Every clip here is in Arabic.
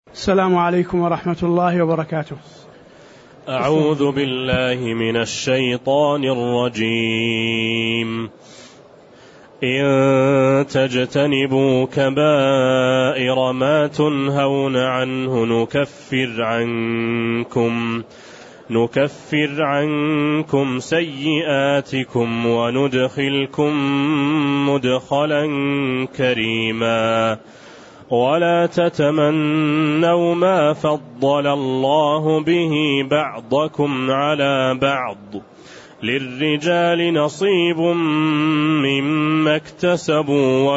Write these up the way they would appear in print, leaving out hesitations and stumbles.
السلام عليكم ورحمة الله وبركاته. أعوذ بالله من الشيطان الرجيم. إن تجتنبوا كبائر ما تنهون عنه نكفر عنكم سيئاتكم وندخلكم مدخلا كريما. ولا تتمنوا ما فضل الله به بعضكم على بعض، للرجال نصيب مما اكتسبوا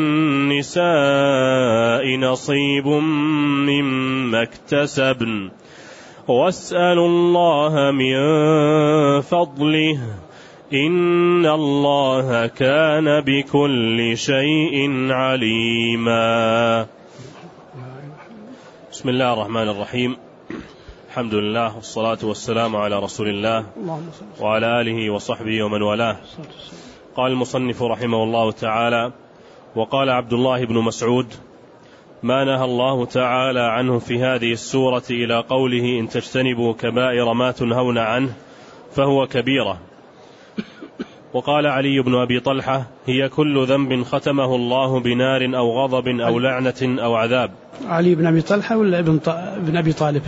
وللنساء نصيب مما اكتسبن، واسألوا الله من فضله إن الله كان بكل شيء عليما. بسم الله الرحمن الرحيم. الحمد لله والصلاة والسلام على رسول الله وعلى آله وصحبه ومن والاه. قال المصنف رحمه الله تعالى: وقال عبد الله بن مسعود: ما نهى الله تعالى عنه في هذه السورة إلى قوله إن تجتنبوا كبائر ما تنهون عنه فهو كبيرة. وقال علي بن أبي طلحة: هي كل ذنب ختمه الله بنار أو غضب أو لعنة أو عذاب. علي بن أبي طلحة ولا ابن أبي طالب؟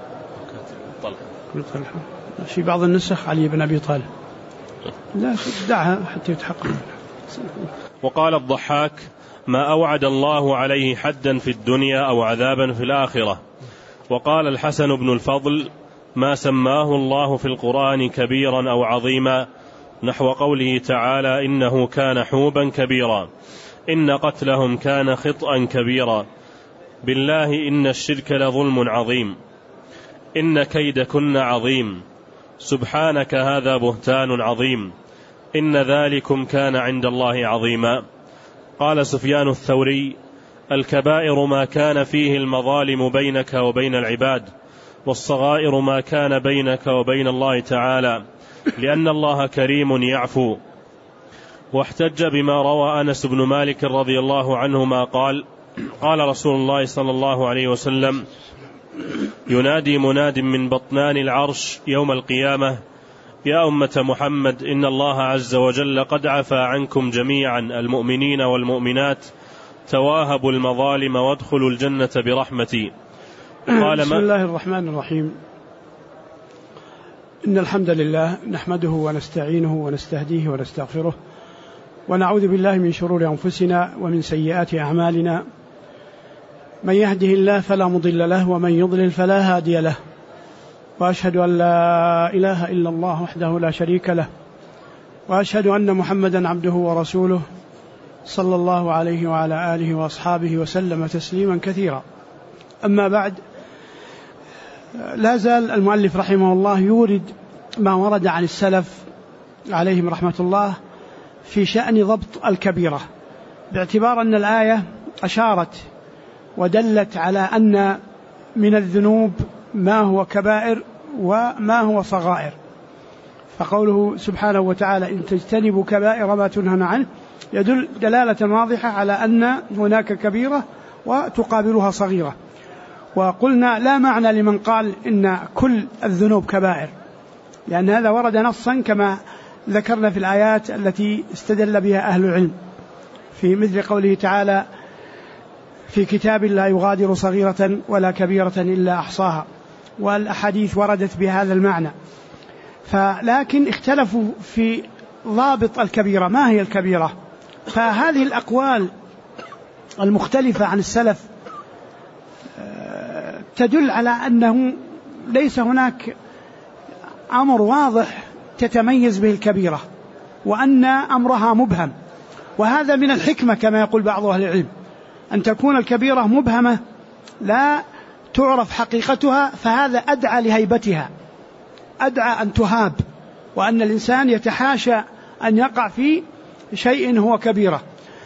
طلحة. في بعض النسخ علي بن أبي طالب. لا دعها حتى يتحقق. وقال الضحاك: ما أوعد الله عليه حدا في الدنيا أو عذابا في الآخرة. وقال الحسن بن الفضل: ما سماه الله في القرآن كبيرا أو عظيما، نحو قوله تعالى: إنه كان حوبا كبيرا، إن قتلهم كان خطأ كبيرا، بالله إن الشرك لظلم عظيم، إن كيدكن عظيم، سبحانك هذا بهتان عظيم، إن ذلكم كان عند الله عظيما. قال سفيان الثوري: الكبائر ما كان فيه المظالم بينك وبين العباد، والصغائر ما كان بينك وبين الله تعالى، لأن الله كريم يعفو. واحتج بما روى أنس بن مالك رضي الله عنهما قال: قال رسول الله صلى الله عليه وسلم: ينادي مناد من بطنان العرش يوم القيامة: يا أمة محمد، إن الله عز وجل قد عفى عنكم جميعا المؤمنين والمؤمنات، تواهبوا المظالم وادخلوا الجنة برحمتي. بسم الله الرحمن الرحيم. إن الحمد لله نحمده ونستعينه ونستهديه ونستغفره، ونعوذ بالله من شرور أنفسنا ومن سيئات أعمالنا، من يهده الله فلا مضل له ومن يضلل فلا هادي له، وأشهد أن لا إله إلا الله وحده لا شريك له، وأشهد أن محمدا عبده ورسوله صلى الله عليه وعلى آله وأصحابه وسلم تسليما كثيرا. أما بعد، لا زال المؤلف رحمه الله يورد ما ورد عن السلف عليهم رحمة الله في شأن ضبط الكبيرة، باعتبار أن الآية أشارت ودلت على أن من الذنوب ما هو كبائر وما هو صغائر. فقوله سبحانه وتعالى: إن تجتنبوا كبائر ما تنهون عنه، يدل دلالة واضحة على أن هناك كبيرة وتقابلها صغيرة. وقلنا لا معنى لمن قال إن كل الذنوب كبائر، لأن هذا ورد نصا كما ذكرنا في الآيات التي استدل بها أهل العلم، في مثل قوله تعالى: في كتاب لا يغادر صغيرة ولا كبيرة إلا أحصاها، والأحاديث وردت بهذا المعنى. لكن اختلفوا في ضابط الكبيرة، ما هي الكبيرة؟ فهذه الأقوال المختلفة عن السلف تدل على أنه ليس هناك أمر واضح تتميز به الكبيرة، وأن أمرها مبهم. وهذا من الحكمة كما يقول بعض أهل العلم، أن تكون الكبيرة مبهمة لا تعرف حقيقتها، فهذا أدعى لهيبتها، أدعى أن تهاب، وأن الإنسان يتحاشى أن يقع في شيء هو كبيرة.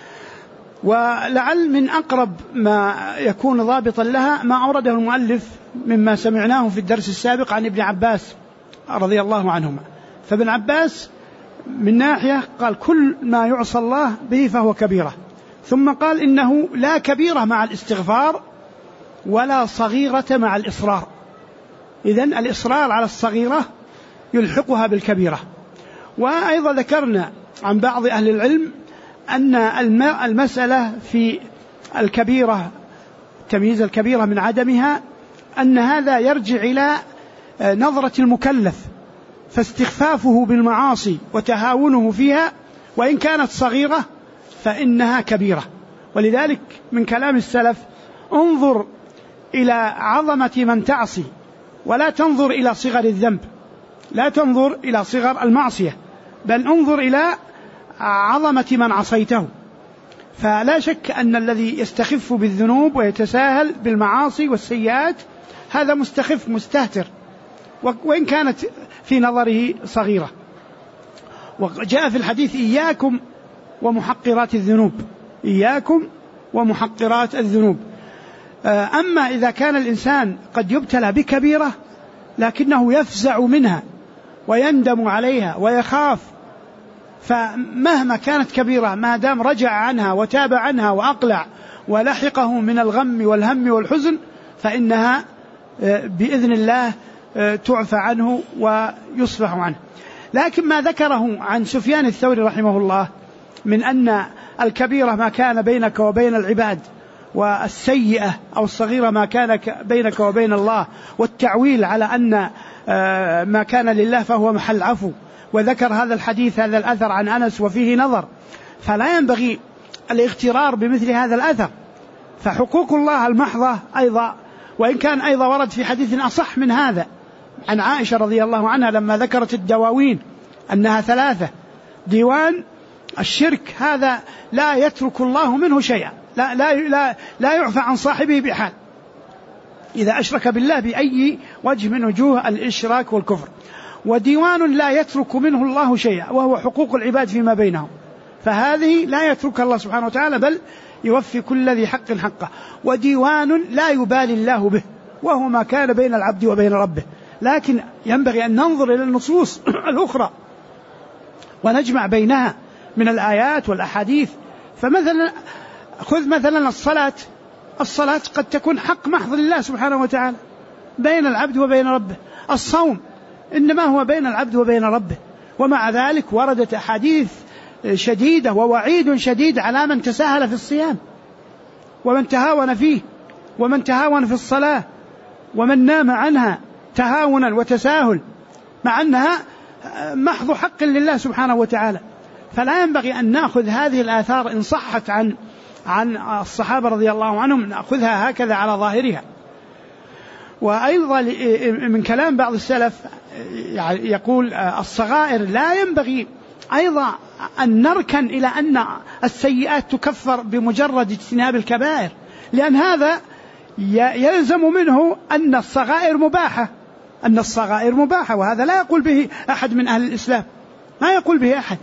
ولعل من أقرب ما يكون ضابطا لها ما أورده المؤلف مما سمعناه في الدرس السابق عن ابن عباس رضي الله عنهما. فابن عباس من ناحية قال: كل ما يعصى الله به فهو كبيرة، ثم قال: إنه لا كبيرة مع الاستغفار ولا صغيرة مع الإصرار. إذن الإصرار على الصغيرة يلحقها بالكبيرة. وأيضا ذكرنا عن بعض أهل العلم أن المسألة في الكبيرة، تمييز الكبيرة من عدمها، أن هذا يرجع إلى نظرة المكلف، فاستخفافه بالمعاصي وتهاونه فيها وإن كانت صغيرة فإنها كبيرة. ولذلك من كلام السلف: انظر إلى عظمة من تعصي ولا تنظر إلى صغر الذنب، لا تنظر إلى صغر المعصية، بل انظر إلى عظمة من عصيته. فلا شك أن الذي يستخف بالذنوب ويتساهل بالمعاصي والسيئات هذا مستخف مستهتر، وإن كانت في نظره صغيرة. وجاء في الحديث: إياكم ومحقرات الذنوب، إياكم ومحقرات الذنوب. أما إذا كان الإنسان قد يبتلى بكبيرة لكنه يفزع منها ويندم عليها ويخاف، فمهما كانت كبيرة ما دام رجع عنها وتاب عنها وأقلع ولحقه من الغم والهم والحزن فإنها بإذن الله تعفى عنه ويصفح عنه. لكن ما ذكره عن سفيان الثوري رحمه الله من أن الكبيرة ما كان بينك وبين العباد، والسيئة أو الصغيرة ما كان بينك وبين الله، والتعويل على أن ما كان لله فهو محل عفو، وذكر هذا الحديث، هذا الأثر عن أنس وفيه نظر، فلا ينبغي الاغترار بمثل هذا الأثر. فحقوق الله المحضة أيضا، وإن كان أيضا ورد في حديث أصح من هذا عن عائشة رضي الله عنها لما ذكرت الدواوين أنها 3: ديوان الشرك هذا لا يترك الله منه شيئا، لا يعفى عن صاحبه بحال إذا أشرك بالله بأي وجه من وجوه الإشراك والكفر. وديوان لا يترك منه الله شيئا وهو حقوق العباد فيما بينهم، فهذه لا يتركها الله سبحانه وتعالى بل يوفي كل ذي حق حقه. وديوان لا يبالي الله به وهو ما كان بين العبد وبين ربه. لكن ينبغي أن ننظر إلى النصوص الأخرى ونجمع بينها من الآيات والأحاديث. فمثلا خذ مثلا الصلاة قد تكون حق محض لله سبحانه وتعالى بين العبد وبين ربه. الصوم إنما هو بين العبد وبين ربه، ومع ذلك وردت أحاديث شديدة ووعيد شديد على من تساهل في الصيام ومن تهاون فيه ومن تهاون في الصلاة ومن نام عنها تهاونا وتساهل، مع أنها محض حق لله سبحانه وتعالى. فلا ينبغي أن نأخذ هذه الآثار إن صحت عن الصحابة رضي الله عنهم نأخذها هكذا على ظاهرها. وأيضا من كلام بعض السلف يقول الصغائر لا ينبغي أيضا أن نركن إلى أن السيئات تكفر بمجرد اجتناب الكبائر، لأن هذا يلزم منه أن الصغائر مباحة، وهذا لا يقول به أحد من أهل الإسلام، ما يقول به أحد.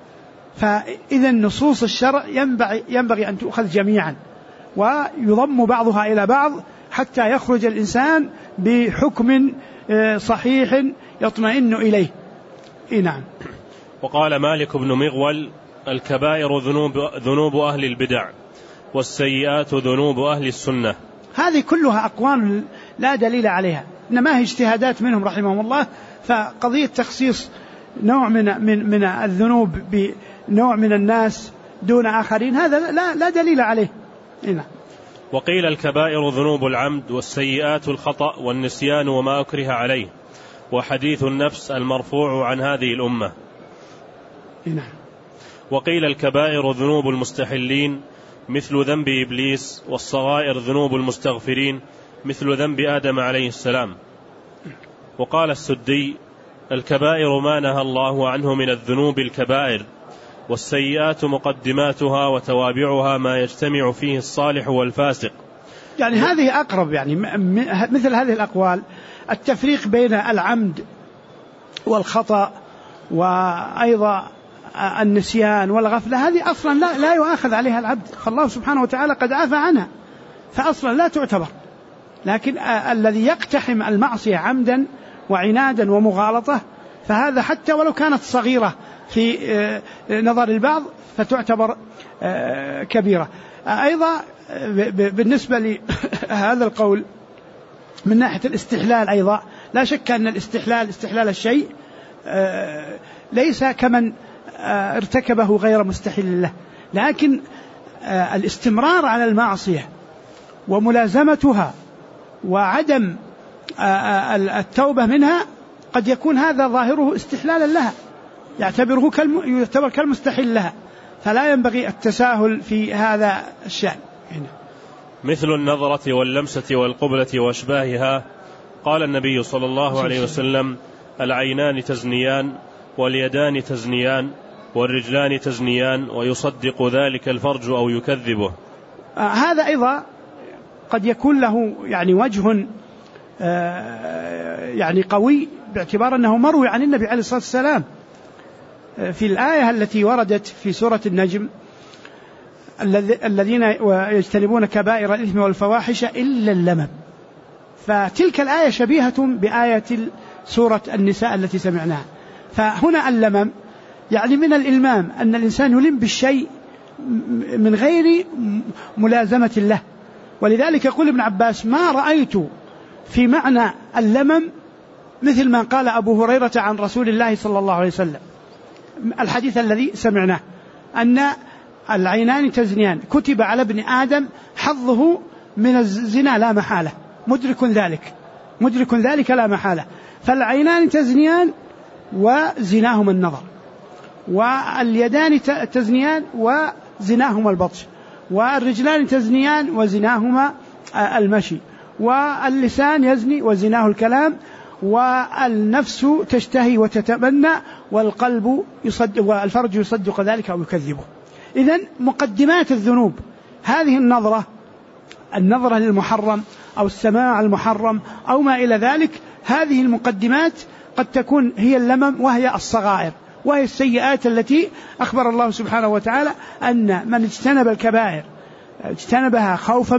فإذا نصوص الشرع ينبغي أن تؤخذ جميعا ويضم بعضها إلى بعض حتى يخرج الإنسان بحكم صحيح يطمئن إليه. نعم. وقال مالك بن مغول: الكبائر ذنوب أهل البدع، والسيئات ذنوب أهل السنة. هذه كلها أقوال لا دليل عليها، إنما هي اجتهادات منهم رحمهم الله. فقضية تخصيص نوع من الذنوب بنوع من الناس دون آخرين هذا لا دليل عليه. نعم. وقيل: الكبائر ذنوب العمد، والسيئات الخطأ والنسيان وما أكره عليه، وحديث النفس المرفوع عن هذه الأمة. نعم. وقيل: الكبائر ذنوب المستحلين مثل ذنب إبليس، والصغائر ذنوب المستغفرين مثل ذنب آدم عليه السلام. وقال السدي: الكبائر ما نهى الله عنه من الذنوب الكبائر، والسيئات مقدماتها وتوابعها ما يجتمع فيه الصالح والفاسق. يعني هذه أقرب، يعني مثل هذه الأقوال التفريق بين العمد والخطأ وأيضا النسيان والغفلة، هذه أصلا لا يؤاخذ عليها العبد، فالله سبحانه وتعالى قد عفى عنها فأصلا لا تعتبر. لكن الذي يقتحم المعصية عمدا وعنادا ومغالطة فهذا حتى ولو كانت صغيرة في نظر البعض فتعتبر كبيرة. أيضا بالنسبة هذا القول من ناحية الاستحلال أيضا، لا شك أن استحلال الشيء ليس كمن ارتكبه غير مستحل له، لكن الاستمرار على المعصية وملازمتها وعدم التوبة منها قد يكون هذا ظاهره استحلالا لها، يعتبر كالمستحيل لها، فلا ينبغي التساهل في هذا الشأن. مثل النظرة واللمسة والقبلة وأشباهها. قال النبي صلى الله عليه وسلم: العينان تزنيان واليدان تزنيان والرجلان تزنيان ويصدق ذلك الفرج أو يكذبه. هذا أيضا قد يكون له يعني وجه يعني قوي، باعتبار أنه مروي عن النبي عليه الصلاة والسلام في الآية التي وردت في سورة النجم: الذين يجتنبون كبائر الإثم والفواحش إلا اللمم. فتلك الآية شبيهة بآية سورة النساء التي سمعناها. فهنا اللمم يعني من الإلمام، أن الإنسان يلم بالشيء من غير ملازمة له. ولذلك يقول ابن عباس: ما رأيت في معنى اللمم مثل ما قال أبو هريرة عن رسول الله صلى الله عليه وسلم، الحديث الذي سمعناه أن العينان تزنيان، كتب على ابن آدم حظه من الزنا لا محالة، مدرك ذلك لا محالة. فالعينان تزنيان وزناهما النظر، واليدان تزنيان وزناهما البطش، والرجلان تزنيان وزناهما المشي، واللسان يزني وزناه الكلام، والنفس تشتهي وتتمنى، والقلب يصدق والفرج يصدق ذلك أو يكذبه. إذن مقدمات الذنوب هذه النظرة للمحرم أو السماع المحرم أو ما إلى ذلك، هذه المقدمات قد تكون هي اللمم، وهي الصغائر، وهي السيئات التي أخبر الله سبحانه وتعالى أن من اجتنب الكبائر اجتنبها خوفا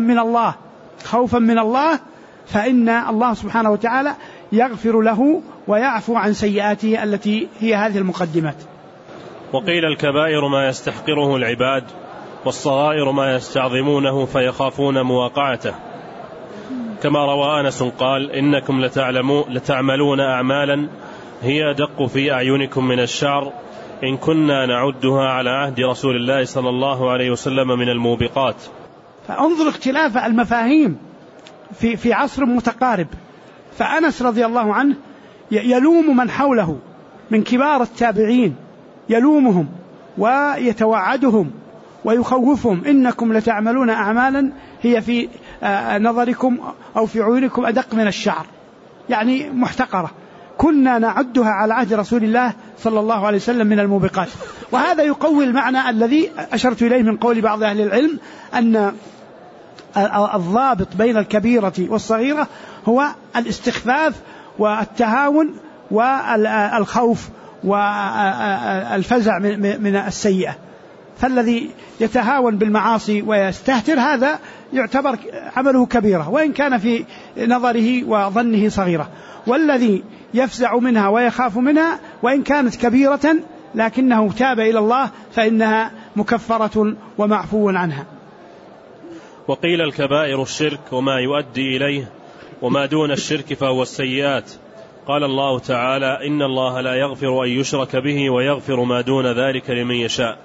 من الله فإن الله سبحانه وتعالى يغفر له ويعفو عن سيئاته التي هي هذه المقدمات. وقيل الكبائر ما يستحقره العباد، والصغائر ما يستعظمونه فيخافون مواقعته، كما روى أنس قال: إنكم لتعملون أعمالا هي أدق في أعينكم من الشعر، إن كنا نعدها على عهد رسول الله صلى الله عليه وسلم من الموبقات. فانظر اختلاف المفاهيم في عصر متقارب. فأنس رضي الله عنه يلوم من حوله من كبار التابعين، يلومهم ويتوعدهم ويخوفهم: إنكم لتعملون أعمالا هي في نظركم أو في عيونكم أدق من الشعر، يعني محتقرة، كنا نعدها على عهد رسول الله صلى الله عليه وسلم من الموبقات. وهذا يقوي المعنى الذي أشرت إليه من قول بعض أهل العلم، أن الضابط بين الكبيرة والصغيرة هو الاستخفاف والتهاون والخوف والفزع من السيئة. فالذي يتهاون بالمعاصي ويستهتر هذا يعتبر عمله كبيرة وإن كان في نظره وظنه صغيرة، والذي يفزع منها ويخاف منها وإن كانت كبيرة لكنه تاب إلى الله فإنها مكفرة ومعفو عنها. وقيل الكبائر الشرك وما يؤدي إليه، وما دون الشرك فهو السيئات. قال الله تعالى: إن الله لا يغفر أن يشرك به ويغفر ما دون ذلك لمن يشاء.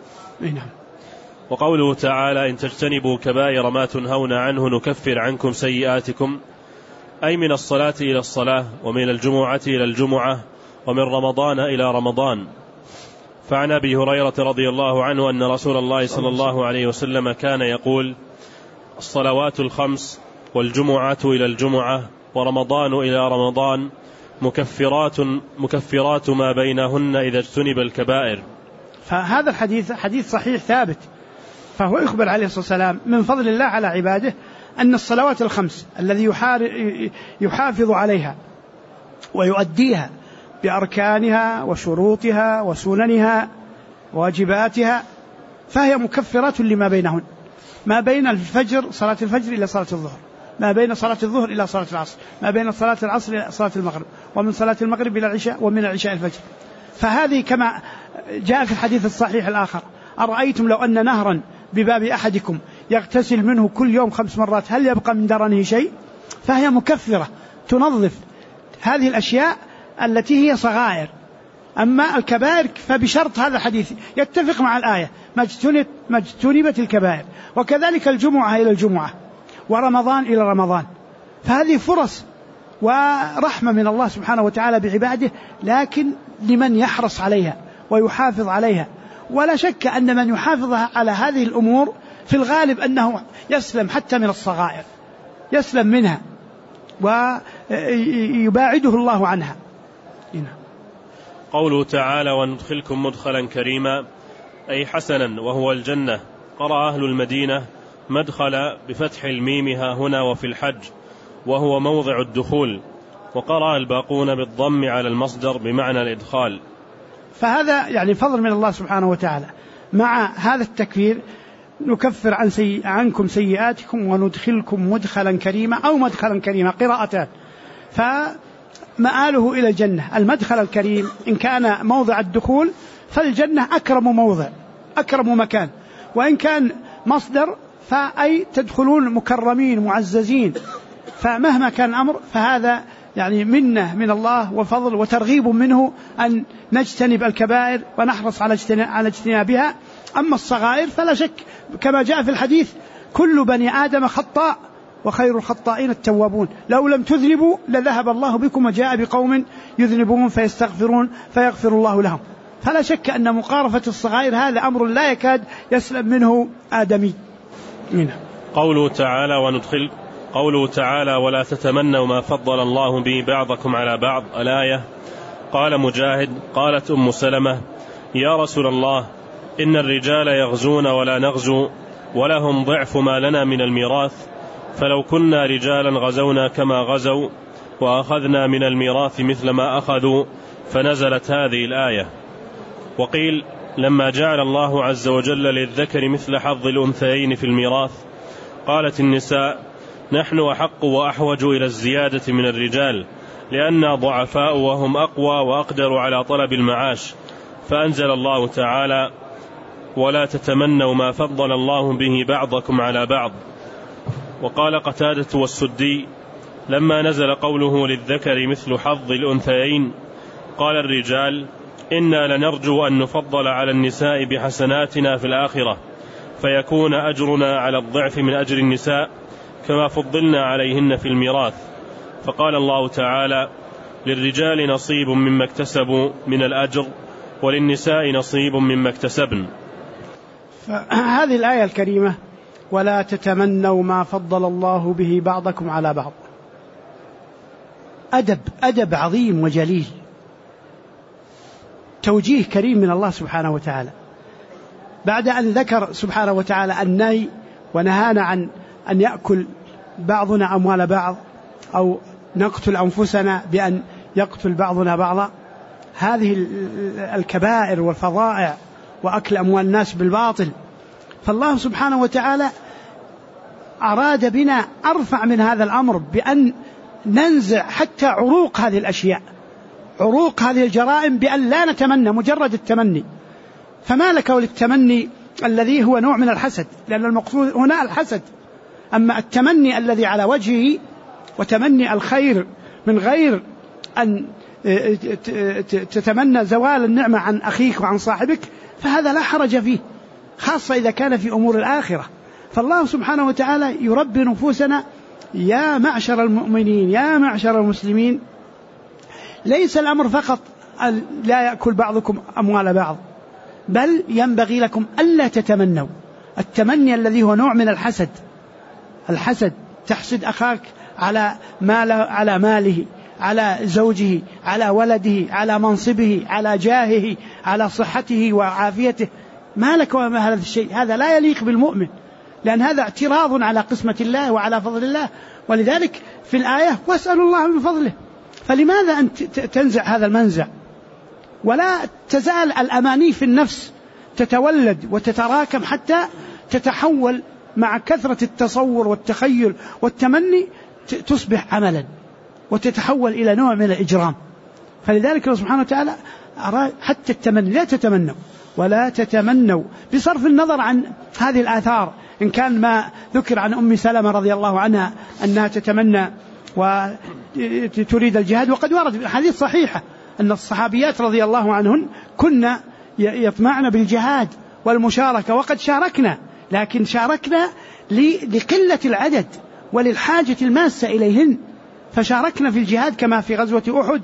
وقوله تعالى: إن تجتنبوا كبائر ما تنهون عنه نكفر عنكم سيئاتكم، أي من الصلاة إلى الصلاة، ومن الجمعة إلى الجمعة، ومن رمضان إلى رمضان. فعن أبي هريرة رضي الله عنه أن رسول الله صلى الله عليه وسلم كان يقول: الصلوات الخمس والجمعة إلى الجمعة ورمضان إلى رمضان مكفرات ما بينهن إذا اجتنب الكبائر. فهذا الحديث حديث صحيح ثابت، فهو يخبر عليه الصلاة والسلام من فضل الله على عباده أن الصلوات الخمس الذي يحافظ عليها ويؤديها بأركانها وشروطها وسننها وواجباتها فهي مكفرات لما بينهن، ما بين الفجر صلاة الفجر إلى صلاة الظهر، ما بين صلاة الظهر إلى صلاة العصر، ما بين صلاة العصر إلى صلاة المغرب، ومن صلاة المغرب إلى العشاء، ومن العشاء الفجر. فهذه كما جاء في الحديث الصحيح الآخر: أرأيتم لو أن نهرا بباب أحدكم يغتسل منه كل يوم 5 مرات هل يبقى من درنه شيء؟ فهي مكفرة تنظف هذه الأشياء التي هي صغائر. أما الكبائر فبشرط هذا الحديث يتفق مع الآية ما اجتنبت الكبائر. وكذلك الجمعة إلى الجمعة ورمضان إلى رمضان، فهذه فرص ورحمة من الله سبحانه وتعالى بعباده، لكن لمن يحرص عليها ويحافظ عليها. ولا شك أن من يحافظ على هذه الأمور في الغالب أنه يسلم حتى من الصغائر، يسلم منها ويباعده الله عنها. قوله تعالى وندخلكم مدخلا كريما أي حسنا وهو الجنة. قرأ أهل المدينة مدخل بفتح الميم ها هنا وفي الحج وهو موضع الدخول، وقرأ الباقون بالضم على المصدر بمعنى الإدخال. فهذا يعني فضل من الله سبحانه وتعالى. مع هذا التكفير نكفر عنكم سيئاتكم وندخلكم مدخلا كريما أو مدخلا كريما قراءتان، فمآله إلى الجنة. المدخل الكريم إن كان موضع الدخول فالجنة أكرم موضع أكرم مكان، وإن كان مصدر فأي تدخلون مكرمين معززين. فمهما كان الأمر فهذا يعني منة من الله وفضل وترغيب منه أن نجتنب الكبائر ونحرص على اجتنابها. أما الصغائر فلا شك كما جاء في الحديث كل بني آدم خطاء وخير الخطائين التوابون، لو لم تذنبوا لذهب الله بكم وجاء بقوم يذنبون فيستغفرون فيغفر الله لهم. فلا شك أن مقارفة الصغائر هذا أمر لا يكاد يسلم منه آدمي. قوله تعالى ولا تتمنوا ما فضل الله به بعضكم على بعض الآية. قال مجاهد قالت أم سلمة يا رسول الله إن الرجال يغزون ولا نغزو ولهم ضعف ما لنا من الميراث، فلو كنا رجالا غزونا كما غزوا وأخذنا من الميراث مثل ما أخذوا، فنزلت هذه الآية. وقيل لما جعل الله عز وجل للذكر مثل حظ الأنثيين في الميراث قالت النساء نحن أحق وأحوج إلى الزيادة من الرجال لأننا ضعفاء وهم أقوى وأقدر على طلب المعاش، فأنزل الله تعالى ولا تتمنوا ما فضل الله به بعضكم على بعض. وقال قتادة والسدي لما نزل قوله للذكر مثل حظ الأنثيين قال الرجال إنا لنرجو أن نفضل على النساء بحسناتنا في الآخرة فيكون أجرنا على الضعف من أجر النساء كما فضلنا عليهن في الميراث. فقال الله تعالى للرجال نصيب مما اكتسبوا من الأجر وللنساء نصيب مما اكتسبن. هذه الآية الكريمة ولا تتمنوا ما فضل الله به بعضكم على بعض أدب عظيم وجليل، توجيه كريم من الله سبحانه وتعالى. بعد أن ذكر سبحانه وتعالى النهي ونهانا عن أن يأكل بعضنا أموال بعض أو نقتل أنفسنا بأن يقتل بعضنا بعضا، هذه الكبائر والفظائع وأكل أموال الناس بالباطل، فالله سبحانه وتعالى أراد بنا أرفع من هذا الأمر بأن ننزع حتى عروق هذه الأشياء، عروق هذه الجرائم، بأن لا نتمنى مجرد التمني. فما لك وللتمني الذي هو نوع من الحسد، لأن المقصود هنا الحسد. أما التمني الذي على وجهه وتمني الخير من غير أن تتمنى زوال النعمة عن أخيك وعن صاحبك، فهذا لا حرج فيه، خاصة إذا كان في أمور الآخرة. فالله سبحانه وتعالى يربي نفوسنا يا معشر المؤمنين يا معشر المسلمين، ليس الأمر فقط لا يأكل بعضكم أموال بعض، بل ينبغي لكم ألا تتمنوا التمني الذي هو نوع من الحسد. الحسد تحسد أخاك على ماله، على زوجه، على ولده، على منصبه، على جاهه، على صحته وعافيته. ما لك وما هذا الشيء، هذا لا يليق بالمؤمن، لأن هذا اعتراض على قسمة الله وعلى فضل الله. ولذلك في الآية واسألوا الله من فضله. فلماذا أنت تنزع هذا المنزع؟ ولا تزال الأماني في النفس تتولد وتتراكم حتى تتحول مع كثرة التصور والتخيل والتمني تصبح عملا وتتحول إلى نوع من الإجرام. فلذلك الله سبحانه وتعالى حتى التمني لا تتمنوا ولا تتمنوا، بصرف النظر عن هذه الآثار إن كان ما ذكر عن أم سلمة رضي الله عنها أنها تتمنى وتريد الجهاد، وقد ورد حديث صحيحة أن الصحابيات رضي الله عنهن كنا يطمعن بالجهاد والمشاركة، وقد شاركنا، لكن شاركنا لقلة العدد وللحاجة الماسة إليهن، فشاركنا في الجهاد كما في غزوة أحد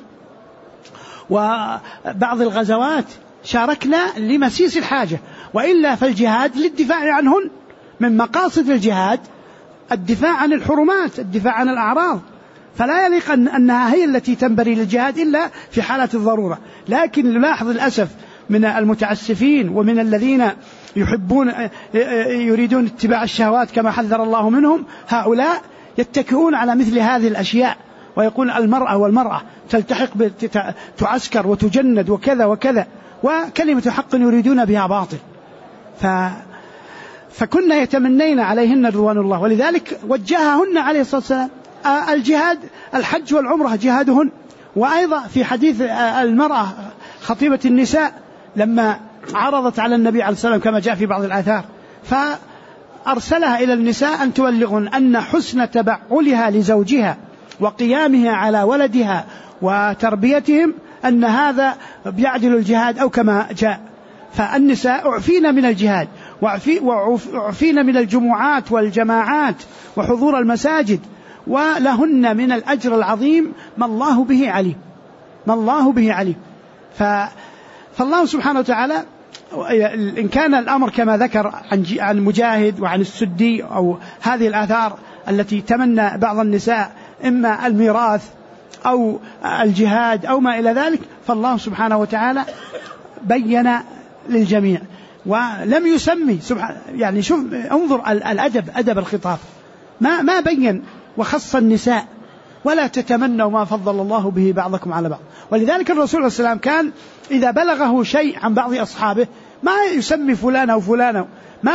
وبعض الغزوات شاركنا لمسيس الحاجة، وإلا فالجهاد للدفاع عنهن. من مقاصد الجهاد الدفاع عن الحرمات، الدفاع عن الأعراض، فلا يليق أنها هي التي تنبري للجهاد إلا في حالة الضرورة. لكن نلاحظ الأسف من المتعسفين ومن الذين يريدون اتباع الشهوات كما حذر الله منهم، هؤلاء يتكئون على مثل هذه الأشياء ويقول المرأة والمرأة تلتحق تعسكر وتجند وكذا وكذا، وكلمة حق يريدون بها باطل. فكنا يتمنين عليهن رضوان الله، ولذلك وجههن عليه الصلاة والسلام الجهاد، الحج والعمرة جهادهن. وأيضا في حديث المرأة خطيبة النساء لما عرضت على النبي عليه الصلاة والسلام كما جاء في بعض الآثار، فأرسلها إلى النساء أن تبلغن أن حسن تبعلها لزوجها وقيامها على ولدها وتربيتهم أن هذا بيعدل الجهاد أو كما جاء. فالنساء أعفين من الجهاد وأعفين من الجمعات والجماعات وحضور المساجد، ولهن من الأجر العظيم ما الله به عليم، ما الله به عليم. فالله سبحانه وتعالى إن كان الأمر كما ذكر عن مجاهد وعن السدي أو هذه الآثار التي تمنى بعض النساء إما الميراث أو الجهاد أو ما إلى ذلك، فالله سبحانه وتعالى بين للجميع ولم يسمي يعني شوف انظر الأدب، أدب الخطاب، ما بين وخص النساء ولا تتمنوا ما فضل الله به بعضكم على بعض. ولذلك الرسول عليه السلام كان إذا بلغه شيء عن بعض أصحابه ما يسمي فلانة وفلانة،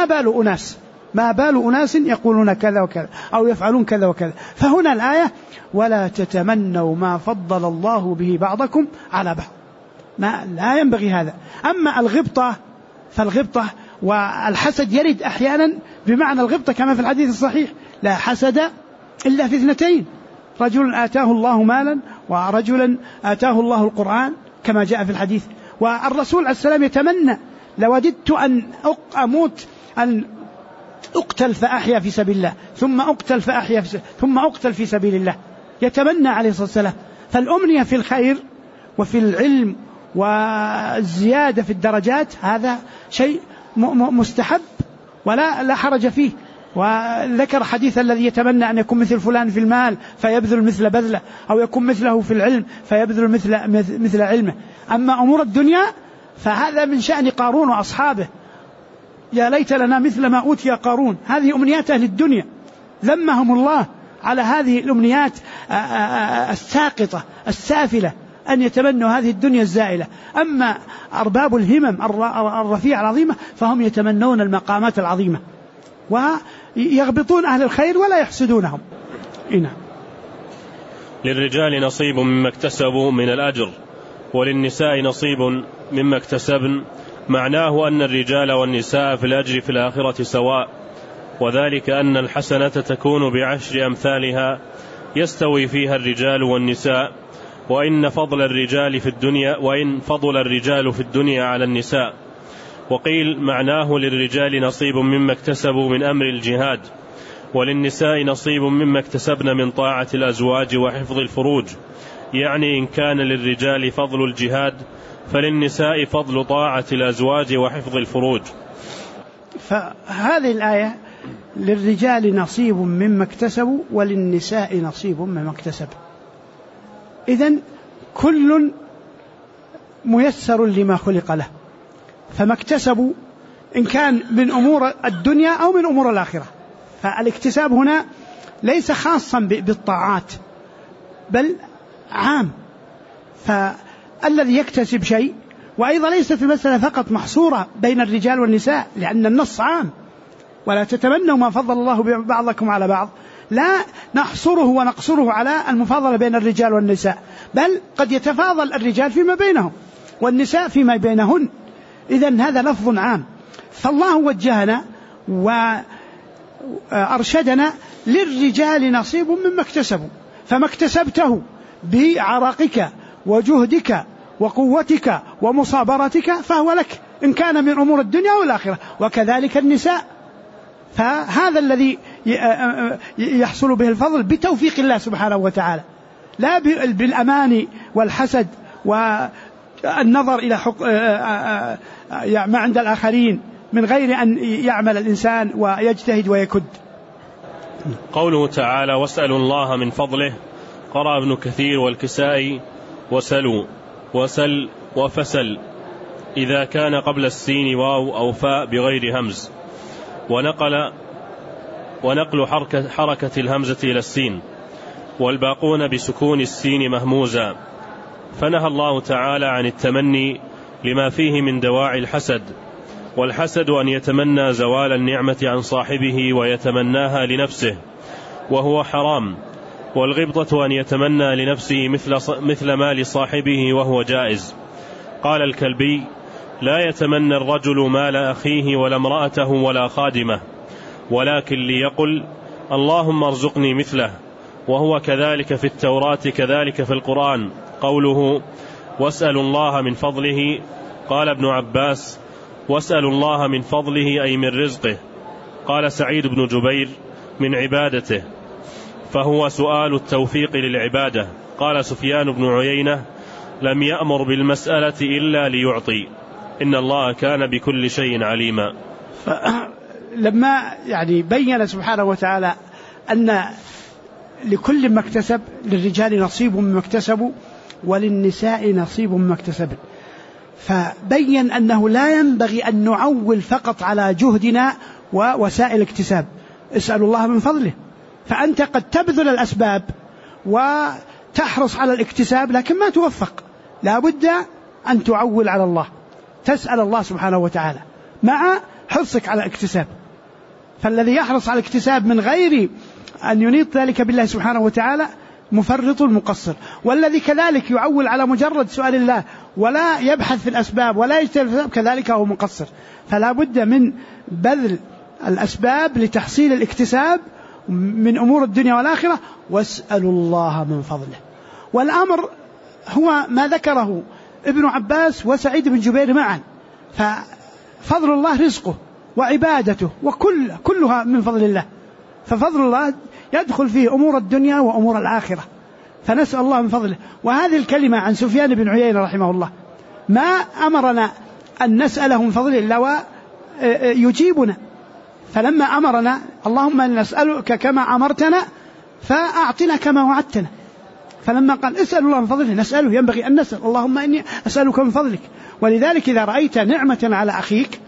ما بال أناس يقولون كذا وكذا أو يفعلون كذا وكذا. فهنا الآية ولا تتمنوا ما فضل الله به بعضكم على بعض، لا ينبغي هذا. أما الغبطة فالغبطة والحسد يرد أحيانا بمعنى الغبطة كما في الحديث الصحيح لا حسد إلا في اثنتين، رجل آتاه الله مالا ورجلا آتاه الله القرآن كما جاء في الحديث. والرسول عليه السلام يتمنى لوددت أن أموت أن أقتل فأحيا في سبيل الله ثم أقتل فأحيا ثم أقتل في سبيل الله، يتمنى عليه الصلاة والسلام. فالأمنية في الخير وفي العلم والزيادة في الدرجات هذا شيء مستحب ولا حرج فيه. وذكر حديث الذي يتمنى أن يكون مثل فلان في المال فيبذل مثل بذله، أو يكون مثله في العلم فيبذل مثل علمه. أما أمور الدنيا فهذا من شأن قارون وأصحابه، يا ليت لنا مثل ما أوتي قارون. هذه أمنيات أهل الدنيا، ذمهم الله على هذه الأمنيات الساقطة السافلة أن يتمنوا هذه الدنيا الزائلة. أما أرباب الهمم الرفيعة العظيمة فهم يتمنون المقامات العظيمة ويغبطون أهل الخير ولا يحسدونهم. للرجال نصيب مما اكتسبوا من الأجر وللنساء نصيب مما اكتسبن، معناه أن الرجال والنساء في الأجر في الآخرة سواء، وذلك أن الحسنة تكون ب10 أمثالها يستوي فيها الرجال والنساء، وإن فضل الرجال في الدنيا على النساء. وقيل معناه للرجال نصيب مما اكتسبوا من أمر الجهاد، وللنساء نصيب مما اكتسبن من طاعة الأزواج وحفظ الفروج، يعني إن كان للرجال فضل الجهاد فللنساء فضل طاعة الأزواج وحفظ الفروج. فهذه الآية للرجال نصيب مما اكتسبوا وللنساء نصيب مما اكتسب، إذن كل ميسر لما خلق له، فما اكتسبوا إن كان من أمور الدنيا أو من أمور الآخرة. فالاكتساب هنا ليس خاصا بالطاعات بل عام، فالذي يكتسب شيء. وأيضا ليست المسألة فقط محصورة بين الرجال والنساء، لأن النص عام ولا تتمنوا ما فضل الله بعضكم على بعض، لا نحصره ونقصره على المفاضلة بين الرجال والنساء، بل قد يتفاضل الرجال فيما بينهم والنساء فيما بينهن. إذن هذا لفظ عام. فالله وجهنا أرشدنا للرجال نصيب مما اكتسبوا، فما اكتسبته بعرقك وجهدك وقوتك ومصابرتك فهو لك إن كان من أمور الدنيا والآخرة، وكذلك النساء. فهذا الذي يحصل به الفضل بتوفيق الله سبحانه وتعالى، لا بالأماني والحسد والنظر إلى ما عند الآخرين من غير أن يعمل الإنسان ويجتهد ويكد. قوله تعالى واسألوا الله من فضله، قرأ ابن كثير والكسائي وسلوا وسل وفسل إذا كان قبل السين واو أو فاء بغير همز، ونقل حركة الهمزة إلى السين، والباقون بسكون السين مهموزا. فنهى الله تعالى عن التمني لما فيه من دواعي الحسد، والحسد أن يتمنى زوال النعمة عن صاحبه ويتمناها لنفسه وهو حرام، والغبطة أن يتمنى لنفسه مثل ما لصاحبه وهو جائز. قال الكلبي لا يتمنى الرجل مال أخيه ولا امرأته ولا خادمه، ولكن ليقل اللهم ارزقني مثله، وهو كذلك في التوراة كذلك في القرآن قوله واسألوا الله من فضله. قال ابن عباس واسألوا الله من فضله أي من رزقه. قال سعيد بن جبير من عبادته، فهو سؤال التوفيق للعبادة. قال سفيان بن عيينة لم يأمر بالمسألة إلا ليعطي، إن الله كان بكل شيء عليما. لما بين سبحانه وتعالى أن لكل ما اكتسب، للرجال نصيب مما اكتسبوا وللنساء نصيب مما اكتسبن، فبين أنه لا ينبغي أن نعول فقط على جهدنا ووسائل اكتساب. اسألوا الله من فضله، فأنت قد تبذل الأسباب وتحرص على الاكتساب لكن ما توفق، لا بد أن تعول على الله، تسأل الله سبحانه وتعالى مع حرصك على الاكتساب. فالذي يحرص على الاكتساب من غير أن ينيط ذلك بالله سبحانه وتعالى مفرط مقصر، والذي كذلك يعول على مجرد سؤال الله ولا يبحث في الأسباب ولا يجتهد في الأسباب كذلك هو مقصر. فلا بد من بذل الأسباب لتحصيل الاكتساب من أمور الدنيا والآخرة، واسألوا الله من فضله. والأمر هو ما ذكره ابن عباس وسعيد بن جبير معا، ففضل الله رزقه وعبادته وكلها من فضل الله، ففضل الله يدخل فيه أمور الدنيا وأمور الآخرة، فنسأل الله من فضله. وهذه الكلمة عن سفيان بن عيينة رحمه الله ما أمرنا أن نسأله من فضله إلا ويجيبنا، فلما أمرنا اللهم نسألك كما أمرتنا فأعطنا كما وعدتنا، فلما قال اسأل الله من فضله نسأله، ينبغي أن نسأل اللهم إني أسألك من فضلك. ولذلك إذا رأيت نعمة على أخيك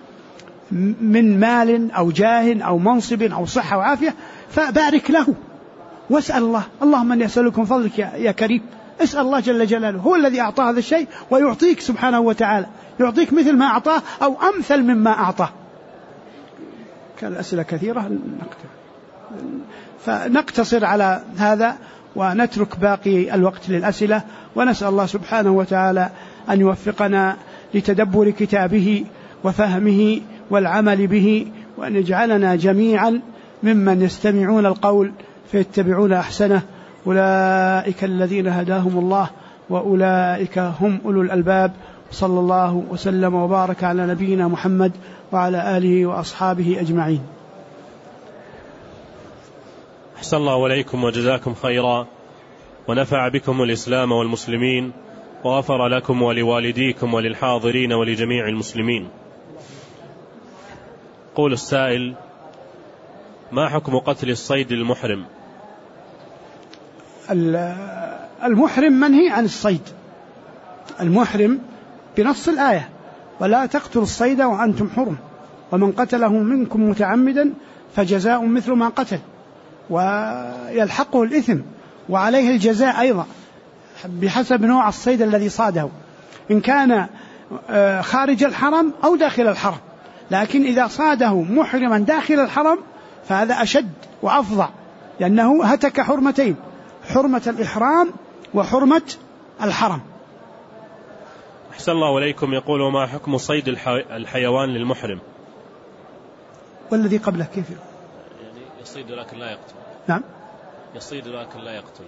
من مال أو جاه أو منصب أو صحة وعافية فبارك له واسأل الله اللهم إني أسألك من فضلك يا كريم. اسأل الله جل جلاله، هو الذي أعطى هذا الشيء ويعطيك سبحانه وتعالى، يعطيك مثل ما أعطاه أو أمثل مما أعطاه. كان الأسئلة كثيرة فنقتصر على هذا ونترك باقي الوقت للأسئلة، ونسأل الله سبحانه وتعالى أن يوفقنا لتدبر كتابه وفهمه والعمل به، وأن يجعلنا جميعا ممن يستمعون القول فيتبعون أحسنه. أولئك الذين هداهم الله وأولئك هم أولو الألباب. صلى الله وسلم وبارك على نبينا محمد وعلى آله وأصحابه أجمعين. أحسن الله إليكم وجزاكم خيرا، ونفع بكم الإسلام والمسلمين، وغفر لكم ولوالديكم وللحاضرين ولجميع المسلمين. قول السائل: ما حكم قتل الصيد المحرم؟ المحرم منهي عن الصيد، المحرم بنص الآية: ولا تقتلوا الصيد وأنتم حرم، ومن قتله منكم متعمدا فجزاء مثل ما قتل، ويلحقه الإثم وعليه الجزاء أيضا بحسب نوع الصيد الذي صاده، إن كان خارج الحرم أو داخل الحرم. لكن إذا صاده محرما داخل الحرم فهذا أشد وأفظع، لأنه هتك حرمتين: حرمة الإحرام وحرمة الحرم. أحسن الله إليكم. يقول: وما حكم صيد الحيوان للمحرم؟ والذي قبله كيف؟ يعني يصيد لكن لا يقتل. نعم يصيد لكن لا يقتل.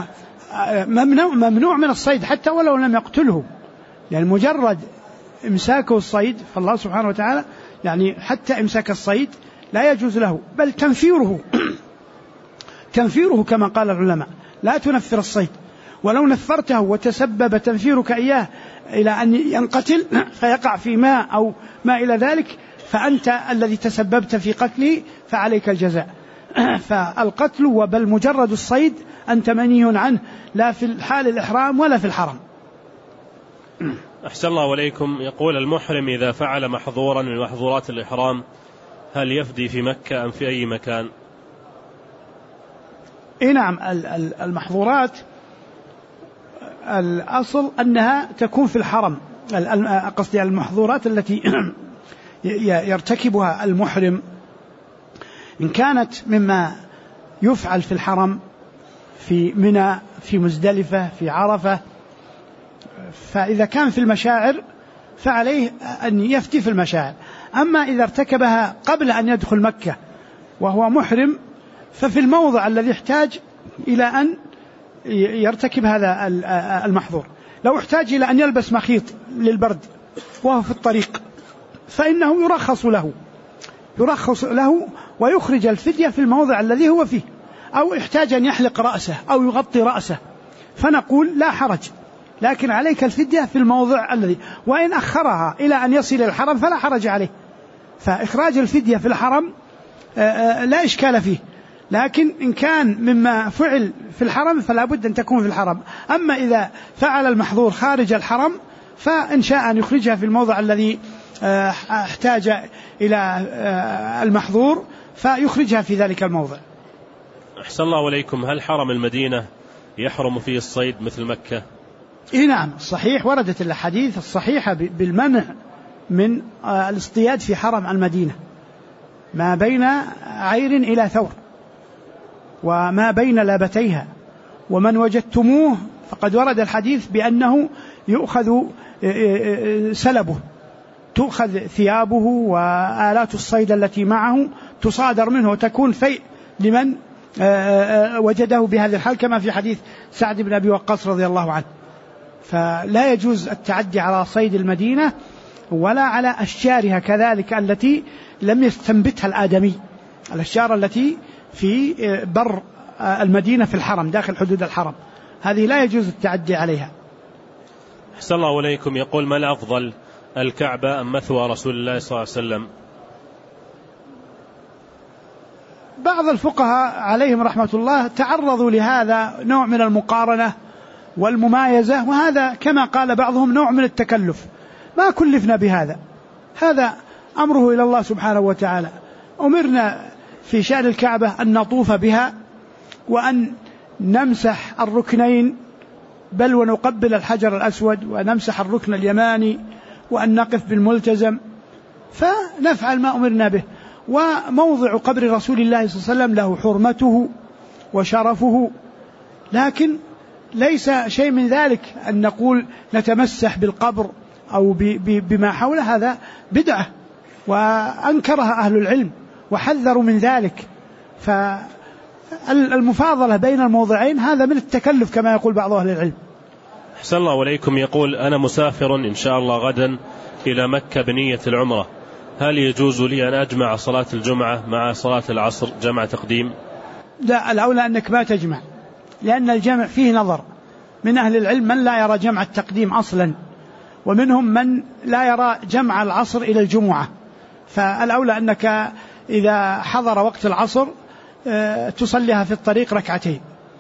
ممنوع من الصيد حتى ولو لم يقتله، يعني مجرد إمساكه الصيد فالله سبحانه وتعالى يعني حتى إمساك الصيد لا يجوز له، بل تنفيره كما قال العلماء، لا تنفر الصيد، ولو نفرته وتسبب تنفيرك إياه إلى أن ينقتل فيقع في ماء أو ما إلى ذلك فأنت الذي تسببت في قتله فعليك الجزاء. فالقتل وبل مجرد الصيد أنت منهي عنه، لا في الحال الإحرام ولا في الحرم. أحسن الله عليكم. يقول المحرم إذا فعل محظورا من محظورات الإحرام هل يفدي في مكة أم في أي مكان؟ نعم، المحظورات الأصل أنها تكون في الحرم، قصدي المحظورات التي يرتكبها المحرم إن كانت مما يفعل في الحرم في منى في مزدلفة في عرفة، فإذا كان في المشاعر فعليه أن يفتي في المشاعر. أما إذا ارتكبها قبل أن يدخل مكة وهو محرم ففي الموضع الذي يحتاج إلى أن يرتكب هذا المحظور. لو احتاج إلى أن يلبس مخيط للبرد وهو في الطريق فإنه يرخص له ويخرج الفدية في الموضع الذي هو فيه، أو احتاج أن يحلق رأسه أو يغطي رأسه فنقول لا حرج، لكن عليك الفدية في الموضع الذي، وإن أخرها إلى أن يصل إلى الحرم فلا حرج عليه. فإخراج الفدية في الحرم لا إشكال فيه، لكن إن كان مما فعل في الحرم فلا بد أن تكون في الحرم. أما إذا فعل المحظور خارج الحرم فإن شاء أن يخرجها في الموضع الذي احتاج إلى المحظور فيخرجها في ذلك الموضع. أحسن الله عليكم. هل حرم المدينة يحرم فيه الصيد مثل مكة؟ نعم صحيح، وردت الحديث الصحيحة بالمنع من الاصطياد في حرم المدينة، ما بين عير إلى ثور وما بين لابتيها، ومن وجدتموه فقد ورد الحديث بأنه يؤخذ سلبه، تؤخذ ثيابه وآلات الصيد التي معه تصادر منه وتكون فيء لمن وجده بهذا الحال، كما في حديث سعد بن أبي وقاص رضي الله عنه. فلا يجوز التعدي على صيد المدينة ولا على أشجارها كذلك التي لم يستنبتها الآدمي، الأشجار التي في بر المدينة في الحرم داخل حدود الحرم هذه لا يجوز التعدي عليها. أحسن الله عليكم. يقول ما الأفضل الكعبة أم مثوى رسول الله صلى الله عليه وسلم؟ بعض الفقهاء عليهم رحمة الله تعرضوا لهذا نوع من المقارنة والممايزة، وهذا كما قال بعضهم نوع من التكلف، ما كلفنا بهذا، هذا أمره إلى الله سبحانه وتعالى. أمرنا في شأن الكعبة أن نطوف بها وأن نمسح الركنين بل ونقبل الحجر الأسود ونمسح الركن اليماني وأن نقف بالملتزم، فنفعل ما أمرنا به. وموضع قبر رسول الله صلى الله عليه وسلم له حرمته وشرفه، لكن ليس شيء من ذلك أن نقول نتمسح بالقبر أو بما حوله، هذا بدعة وأنكرها أهل العلم وحذروا من ذلك. فالمفاضلة بين الموضعين هذا من التكلف كما يقول بعض أهل العلم. أحسن الله عليكم. يقول أنا مسافر إن شاء الله غدا إلى مكة بنية العمرة، هل يجوز لي أن أجمع صلاة الجمعة مع صلاة العصر جمع تقديم؟ لا، الأولى أنك ما تجمع، لأن الجمع فيه نظر. من أهل العلم من لا يرى جمع التقديم أصلا، ومنهم من لا يرى جمع العصر إلى الجمعة، فالأولى أنك إذا حضر وقت العصر تصليها في الطريق ركعتين.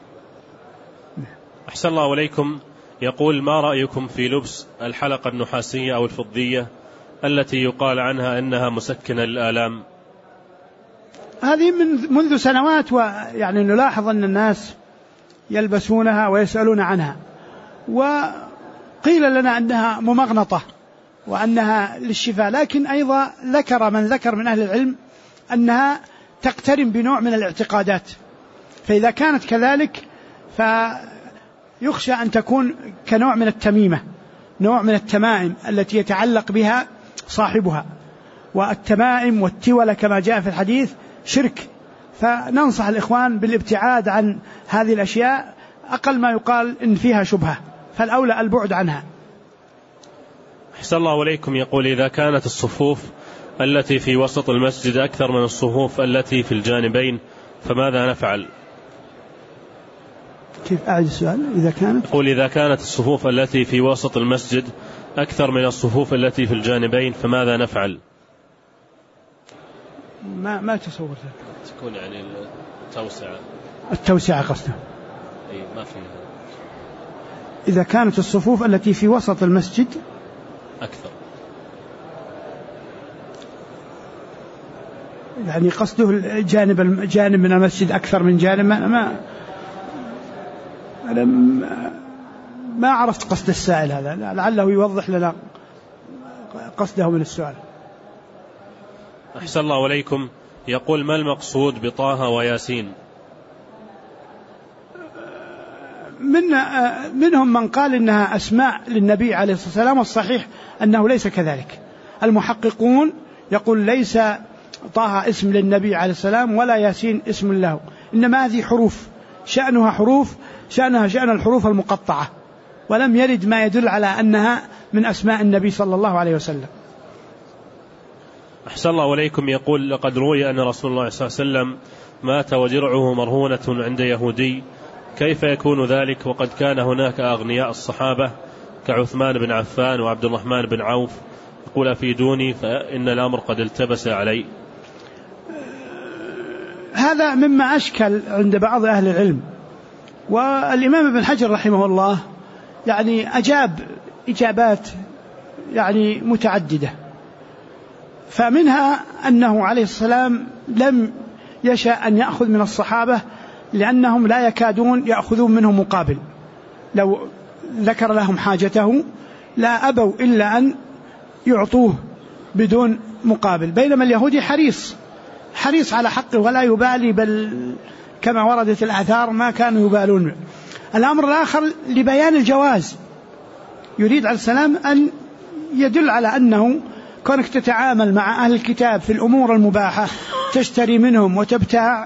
أحسن الله عليكم. يقول ما رأيكم في لبس الحلقة النحاسية أو الفضية التي يقال عنها أنها مسكنة للآلام؟ هذه منذ سنوات، ويعني نلاحظ أن الناس يلبسونها ويسألون عنها، وقيل لنا أنها ممغنطة وأنها للشفاء، لكن أيضا من ذكر من أهل العلم أنها تقترن بنوع من الاعتقادات، فإذا كانت كذلك فيخشى أن تكون كنوع من التميمة، نوع من التمائم التي يتعلق بها صاحبها. والتمائم والتولة كما جاء في الحديث شرك، فننصح الإخوان بالابتعاد عن هذه الأشياء، أقل ما يقال إن فيها شبهة، فالأولى البعد عنها. أحسن الله إليكم. يقول إذا كانت الصفوف التي في وسط المسجد أكثر من الصفوف التي في الجانبين فماذا نفعل؟ كيف أعد السؤال؟ يقول إذا كانت الصفوف التي في وسط المسجد أكثر من الصفوف التي في الجانبين فماذا نفعل؟ ما تصورت تكون يعني التوسعة قصده. ما في. إذا كانت الصفوف التي في وسط المسجد أكثر، يعني قصده جانب من المسجد أكثر من جانب. أنا ما عرفت قصد السائل هذا، لعله يوضح لنا قصده من السؤال. أحسن الله إليكم. يقول ما المقصود بطه وياسين؟ منهم من قال إنها أسماء للنبي عليه الصلاة والسلام، والصحيح أنه ليس كذلك. المحققون يقول ليس طه اسم للنبي عليه السلام ولا ياسين اسم له، إنما هذه حروف شأنها شأن الحروف المقطعة، ولم يرد ما يدل على أنها من أسماء النبي صلى الله عليه وسلم. أحسن الله إليكم. يقول لقد روي أن رسول الله صلى الله عليه وسلم مات وجرعه مرهونة عند يهودي، كيف يكون ذلك وقد كان هناك أغنياء الصحابة كعثمان بن عفان وعبد الرحمن بن عوف؟ يقول أفيدوني فإن الأمر قد التبس علي. هذا مما أشكل عند بعض أهل العلم، والإمام ابن حجر رحمه الله يعني أجاب إجابات يعني متعددة، فمنها أنه عليه السلام لم يشاء أن يأخذ من الصحابة لأنهم لا يكادون يأخذون منه مقابل، لو ذكر لهم حاجته لا أبوا إلا أن يعطوه بدون مقابل، بينما اليهودي حريص على حقه ولا يبالي، بل كما وردت الآثار ما كانوا يبالون. الأمر الآخر لبيان الجواز، يريد عليه السلام أن يدل على أنه كونك تتعامل مع أهل الكتاب في الأمور المباحة تشتري منهم وتبتاع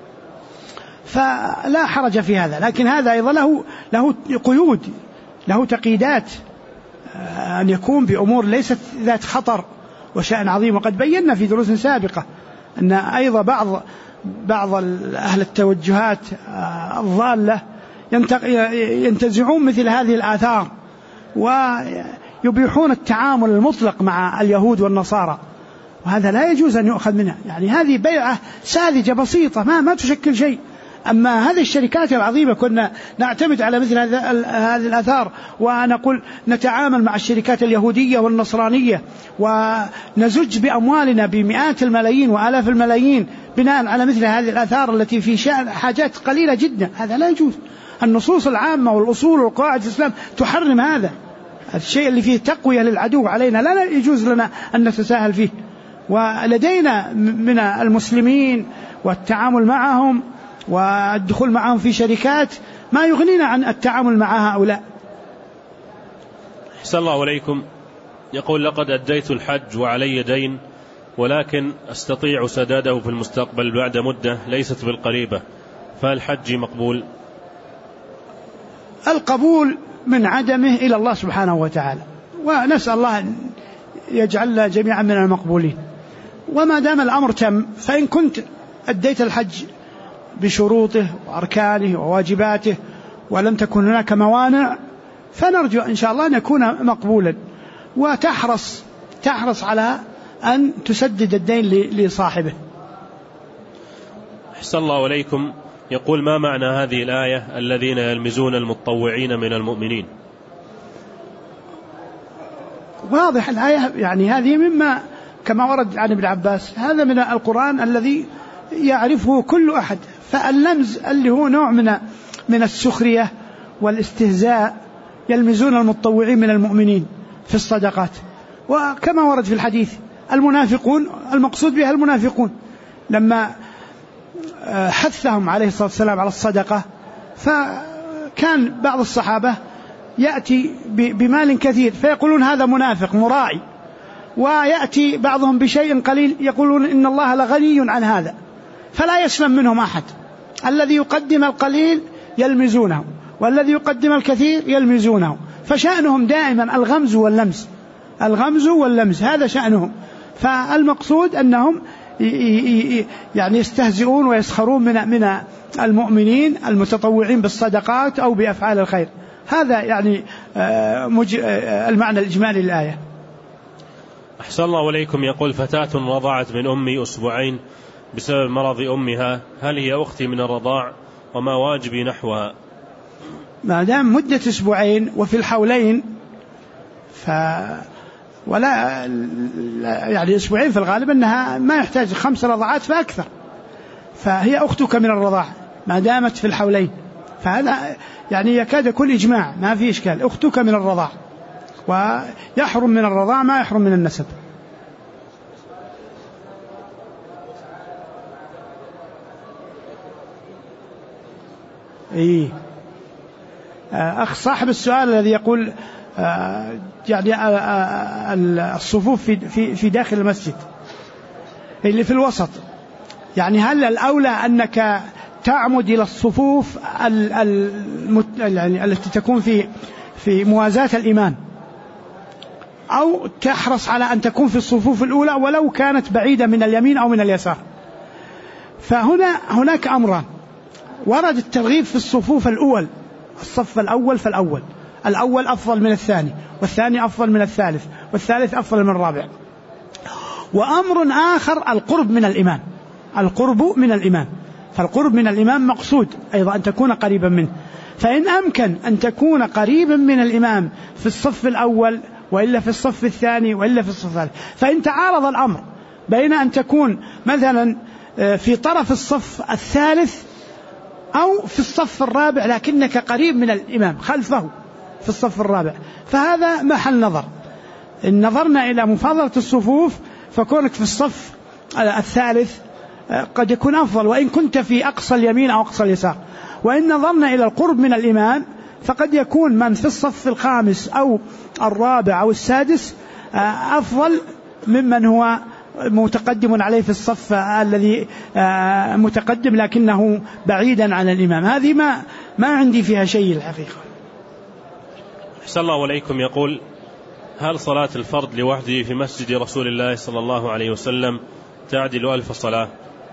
فلا حرج في هذا، لكن هذا أيضا له قيود، له تقييدات، أن يكون بأمور ليست ذات خطر وشأن عظيم. وقد بينا في دروس سابقة أن أيضا بعض أهل التوجهات الضالة ينتزعون مثل هذه الآثار ويبيحون التعامل المطلق مع اليهود والنصارى، وهذا لا يجوز أن يؤخذ منها. يعني هذه بيعة ساذجة بسيطة ما تشكل شيء. أما هذه الشركات العظيمة كنا نعتمد على مثل هذه الآثار ونقول نتعامل مع الشركات اليهودية والنصرانية ونزج بأموالنا بمئات الملايين وآلاف الملايين بناء على مثل هذه الآثار التي في شأن حاجات قليلة جدا، هذا لا يجوز. النصوص العامة والأصول والقواعد الإسلام تحرم هذا الشيء اللي فيه تقوية للعدو علينا، لا يجوز لنا أن نتساهل فيه. ولدينا من المسلمين والتعامل معهم والدخول معهم في شركات ما يغنينا عن التعامل مع هؤلاء. أحسن الله عليكم. يقول لقد أديت الحج وعلي دين ولكن أستطيع سداده في المستقبل بعد مدة ليست بالقريبة، فهل حجي مقبول؟ القبول من عدمه إلى الله سبحانه وتعالى، ونسأل الله أن يجعلنا جميعا من المقبولين. وما دام الأمر تم، فإن كنت أديت الحج بشروطه وأركانه وواجباته ولم تكن هناك موانع، فنرجو إن شاء الله أن يكون مقبولا، وتحرص على أن تسدد الدين لصاحبه. أحسن الله عليكم. يقول ما معنى هذه الآية الذين يلمزون المتطوعين من المؤمنين؟ واضح الآية، يعني هذه مما كما ورد عن ابن عباس، هذا من القرآن الذي يعرفه كل أحد. فاللمز اللي هو نوع من السخرية والاستهزاء، يلمزون المتطوعين من المؤمنين في الصدقات. وكما ورد في الحديث المنافقون، المقصود بها المنافقون، لما حثهم عليه الصلاة والسلام على الصدقة، فكان بعض الصحابة يأتي بمال كثير فيقولون هذا منافق مراعي، ويأتي بعضهم بشيء قليل يقولون إن الله لغني عن هذا. فلا يسلم منهم أحد. الذي يقدم القليل يلمزونه، والذي يقدم الكثير يلمزونه، فشأنهم دائما الغمز واللمز، الغمز واللمز، هذا شأنهم. فالمقصود أنهم يعني يستهزئون ويسخرون من المؤمنين المتطوعين بالصدقات أو بأفعال الخير. هذا يعني المعنى الإجمالي للآية. أحسن الله إليكم. يقول: فتاة رضعت من أمي أسبوعين بسبب مرض أمها، هل هي أختي من الرضاع وما واجبي نحوها؟ ما دام مدة أسبوعين وفي الحولين ولا يعني أسبوعين في الغالب أنها ما يحتاج 5 رضعات فأكثر، فهي أختك من الرضاع ما دامت في الحولين. فهذا يعني يكاد يكون إجماع، ما في إشكال، أختك من الرضاع، ويحرم من الرضاع ما يحرم من النسب. أخ صاحب السؤال الذي يقول يعني الصفوف في داخل المسجد اللي في الوسط، يعني هل الأولى أنك تعمد إلى الصفوف يعني التي تكون في موازاة الإمام، أو تحرص على أن تكون في الصفوف الأولى ولو كانت بعيدة من اليمين أو من اليسار؟ هناك أمران. ورد الترغيب في الصفوف الأول، الصف الأول فالأول، الأول أفضل من الثاني، والثاني أفضل من الثالث، والثالث أفضل من الرابع. وأمر آخر القرب من الإمام، القرب من الإمام، فالقرب من الإمام مقصود أيضا أن تكون قريبا منه. فإن أمكن أن تكون قريبا من الإمام في الصف الأول وإلا في الصف الثاني وإلا في الصف الثالث، فإن تعارض الأمر بين أن تكون مثلا في طرف الصف الثالث أو في الصف الرابع لكنك قريب من الإمام خلفه في الصف الرابع، فهذا محل نظر. إن نظرنا إلى مفاضلة الصفوف فكونك في الصف الثالث قد يكون أفضل وإن كنت في أقصى اليمين أو أقصى اليسار. وإن نظرنا إلى القرب من الإمام فقد يكون من في الصف الخامس أو الرابع أو السادس أفضل ممن هو متقدم عليه في الصف الذي متقدم لكنه بعيدا عن الإمام. هذه ما عندي فيها شيء الحقيقة. أحسن الله إليكم. يقول: هل صلاة الفرد لوحده في مسجد رسول الله صلى الله عليه وسلم تعدل 1000 صلاة؟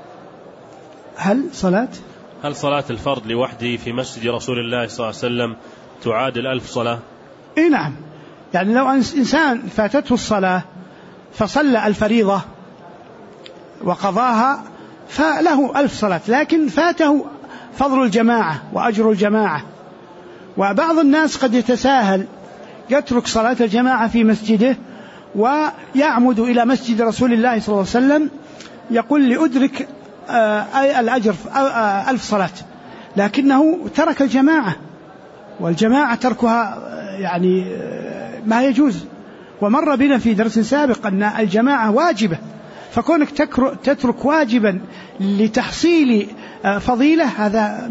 هل صلاة الفرد لوحده في مسجد رسول الله صلى الله عليه وسلم تعادل 1000 صلاة؟ نعم، يعني لو إنسان فاتته الصلاة فصلى الفريضة وقضاها فله 1000 صلاة، لكن فاته فضل الجماعة وأجر الجماعة. وبعض الناس قد يتساهل يترك صلاة الجماعة في مسجده ويعمد إلى مسجد رسول الله صلى الله عليه وسلم يقول لأدرك الأجر 1000 صلاة، لكنه ترك الجماعة، والجماعة تركها يعني ما يجوز. ومر بنا في درس سابق أن الجماعة واجبة، فكونك تترك واجبا لتحصيل فضيلة هذا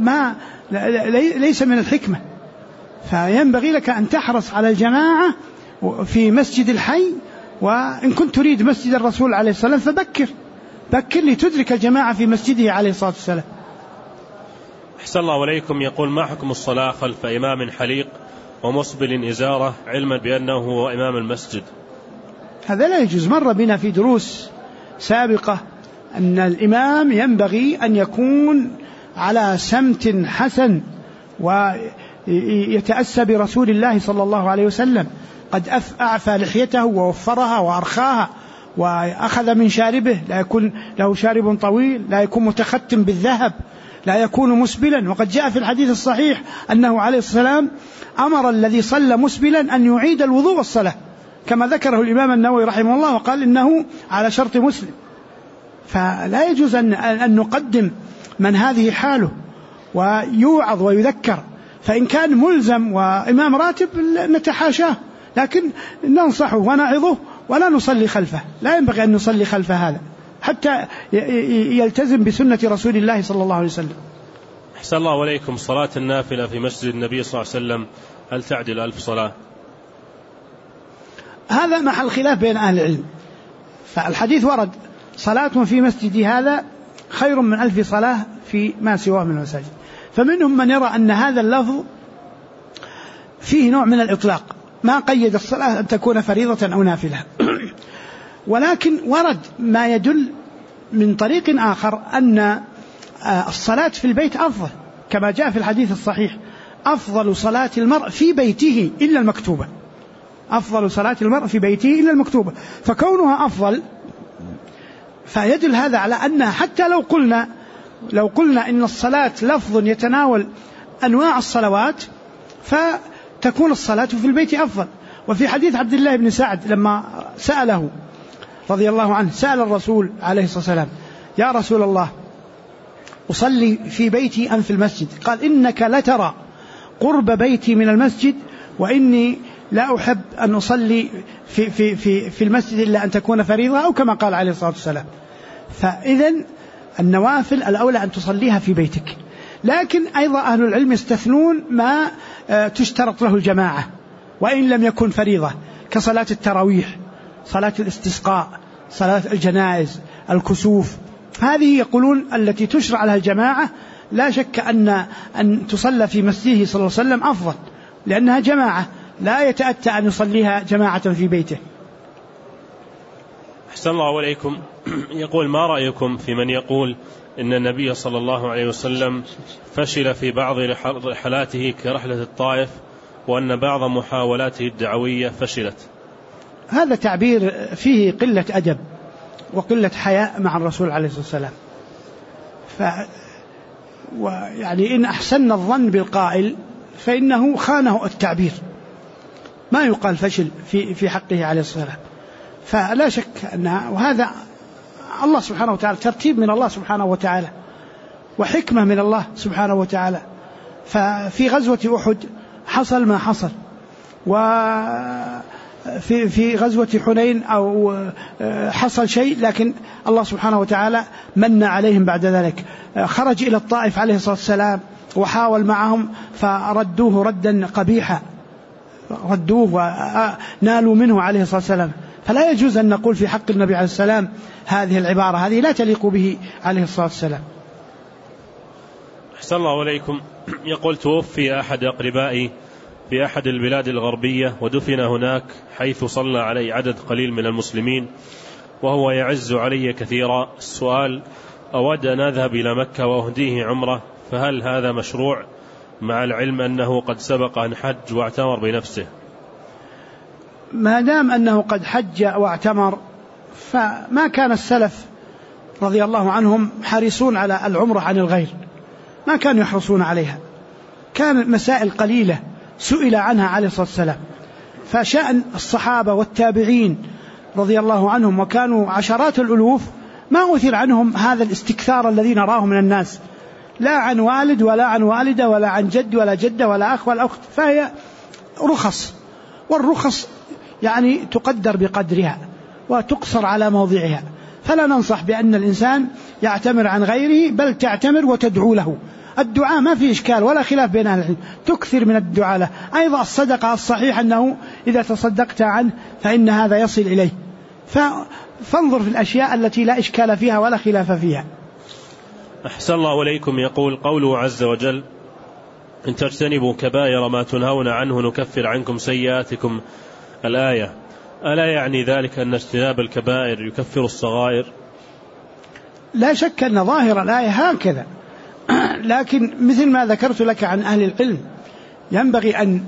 ليس من الحكمة. فينبغي لك أن تحرص على الجماعة في مسجد الحي، وإن كنت تريد مسجد الرسول عليه الصلاة والسلام فبكر لتدرك الجماعة في مسجده عليه الصلاة والسلام. أحسن الله إليكم. يقول: ما حكم الصلاة خلف إمام حليق ومسبل إزارة علما بأنه هو إمام المسجد؟ هذا لا يجوز. مر بنا في دروس سابقة أن الإمام ينبغي أن يكون على سمت حسن ويتأسى برسول الله صلى الله عليه وسلم، قد أعفى لحيته ووفرها وأرخاها وأخذ من شاربه، لا يكون له شارب طويل، لا يكون متختم بالذهب، لا يكون مسبلا. وقد جاء في الحديث الصحيح أنه عليه السلام أمر الذي صلى مسبلا أن يعيد الوضوء والصلاة، كما ذكره الإمام النووي رحمه الله وقال إنه على شرط مسلم. فلا يجوز أن نقدم من هذه حاله ويوعظ ويذكر. فإن كان ملزم وإمام راتب نتحاشاه، لكن ننصحه ونعظه ولا نصلي خلفه. لا ينبغي أن نصلي خلف هذا حتى يلتزم بسنة رسول الله صلى الله عليه وسلم. أحسن الله إليكم. صلاة النافلة في مسجد النبي صلى الله عليه وسلم هل تعدل 1000 صلاة؟ هذا محل خلاف بين أهل العلم. فالحديث ورد: صلاة في مسجد هذا خير من 1000 صلاة في ما سواه من المساجد. فمنهم من يرى أن هذا اللفظ فيه نوع من الإطلاق، ما قيد الصلاة أن تكون فريضة أو نافلة. ولكن ورد ما يدل من طريق آخر أن الصلاة في البيت أفضل، كما جاء في الحديث الصحيح: أفضل صلاة المرء في بيته إلا المكتوبة. أفضل صلاة المرء في بيته إلا المكتوبة. فكونها أفضل فيدل هذا على أنها حتى لو قلنا إن الصلاة لفظ يتناول أنواع الصلوات فتكون الصلاة في البيت أفضل. وفي حديث عبد الله بن سعد لما سأله رضي الله عنه، سأل الرسول عليه الصلاة والسلام: يا رسول الله، أصلي في بيتي أم في المسجد؟ قال: إنك لترى قرب بيتي من المسجد، وإني لا أحب أن أصلي في المسجد إلا أن تكون فريضة، أو كما قال عليه الصلاة والسلام. فإذن النوافل الأولى أن تصليها في بيتك. لكن أيضا أهل العلم يستثنون ما تشترط له الجماعة وإن لم يكن فريضة، كصلاة التراويح، صلاة الاستسقاء، صلاة الجنائز، الكسوف. هذه يقولون التي تشرع لها الجماعة لا شك أن تصلى في مسجده صلى الله عليه وسلم أفضل، لأنها جماعة، لا يتأتى أن يصليها جماعة في بيته. أحسن الله عليكم. يقول: ما رأيكم في من يقول إن النبي صلى الله عليه وسلم فشل في بعض رحلاته كرحلة الطائف، وأن بعض محاولاته الدعوية فشلت؟ هذا تعبير فيه قلة أدب وقلة حياء مع الرسول عليه الصلاة والسلام. ويعني إن أحسن الظن بالقائل فإنه خانه التعبير، ما يقال فشل في حقه عليه الصلاة والسلام. فلا شك أنها، وهذا الله سبحانه وتعالى، ترتيب من الله سبحانه وتعالى وحكمة من الله سبحانه وتعالى. ففي غزوة أحد حصل ما حصل، وفي غزوة حنين أو حصل شيء، لكن الله سبحانه وتعالى من عليهم بعد ذلك. خرج إلى الطائف عليه الصلاة والسلام وحاول معهم فردوه ردا قبيحا، ردوه ونالوا منه عليه الصلاة والسلام. فلا يجوز أن نقول في حق النبي عليه السلام هذه العبارة، هذه لا تليق به عليه الصلاة والسلام. أحسن الله عليكم. يقول: توفي أحد أقربائي في أحد البلاد الغربية ودفن هناك، حيث صلى عليه عدد قليل من المسلمين، وهو يعز علي كثيرا. السؤال: أود أن أذهب إلى مكة وأهديه عمرة، فهل هذا مشروع، مع العلم أنه قد سبق أن حج واعتمر بنفسه؟ ما دام أنه قد حج واعتمر، فما كان السلف رضي الله عنهم حريصون على العمرة عن الغير، ما كانوا يحرصون عليها. كان مسائل قليلة سئل عنها عليه الصلاة والسلام. فشأن الصحابة والتابعين رضي الله عنهم، وكانوا عشرات الألوف، ما أثر عنهم هذا الاستكثار الذي نراه من الناس، لا عن والد ولا عن والدة ولا عن جد ولا جدة ولا أخ ولا أخت. فهي رخص، والرخص يعني تقدر بقدرها وتقصر على موضعها. فلا ننصح بأن الإنسان يعتمر عن غيره، بل تعتمر وتدعو له. الدعاء ما في إشكال ولا خلاف بين أهل العلم، تكثر من الدعاء له. أيضا الصدقة الصحيح أنه إذا تصدقت عنه فإن هذا يصل إليه. فانظر في الأشياء التي لا إشكال فيها ولا خلاف فيها. أحسن الله عليكم. يقول: قوله عز وجل: إن تجتنبوا كبائر ما تنهون عنه نكفر عنكم سيئاتكم، الآية، ألا يعني ذلك أن اجتناب الكبائر يكفر الصغائر؟ لا شك أن ظاهر الآية هكذا، لكن مثل ما ذكرت لك عن أهل العلم ينبغي أن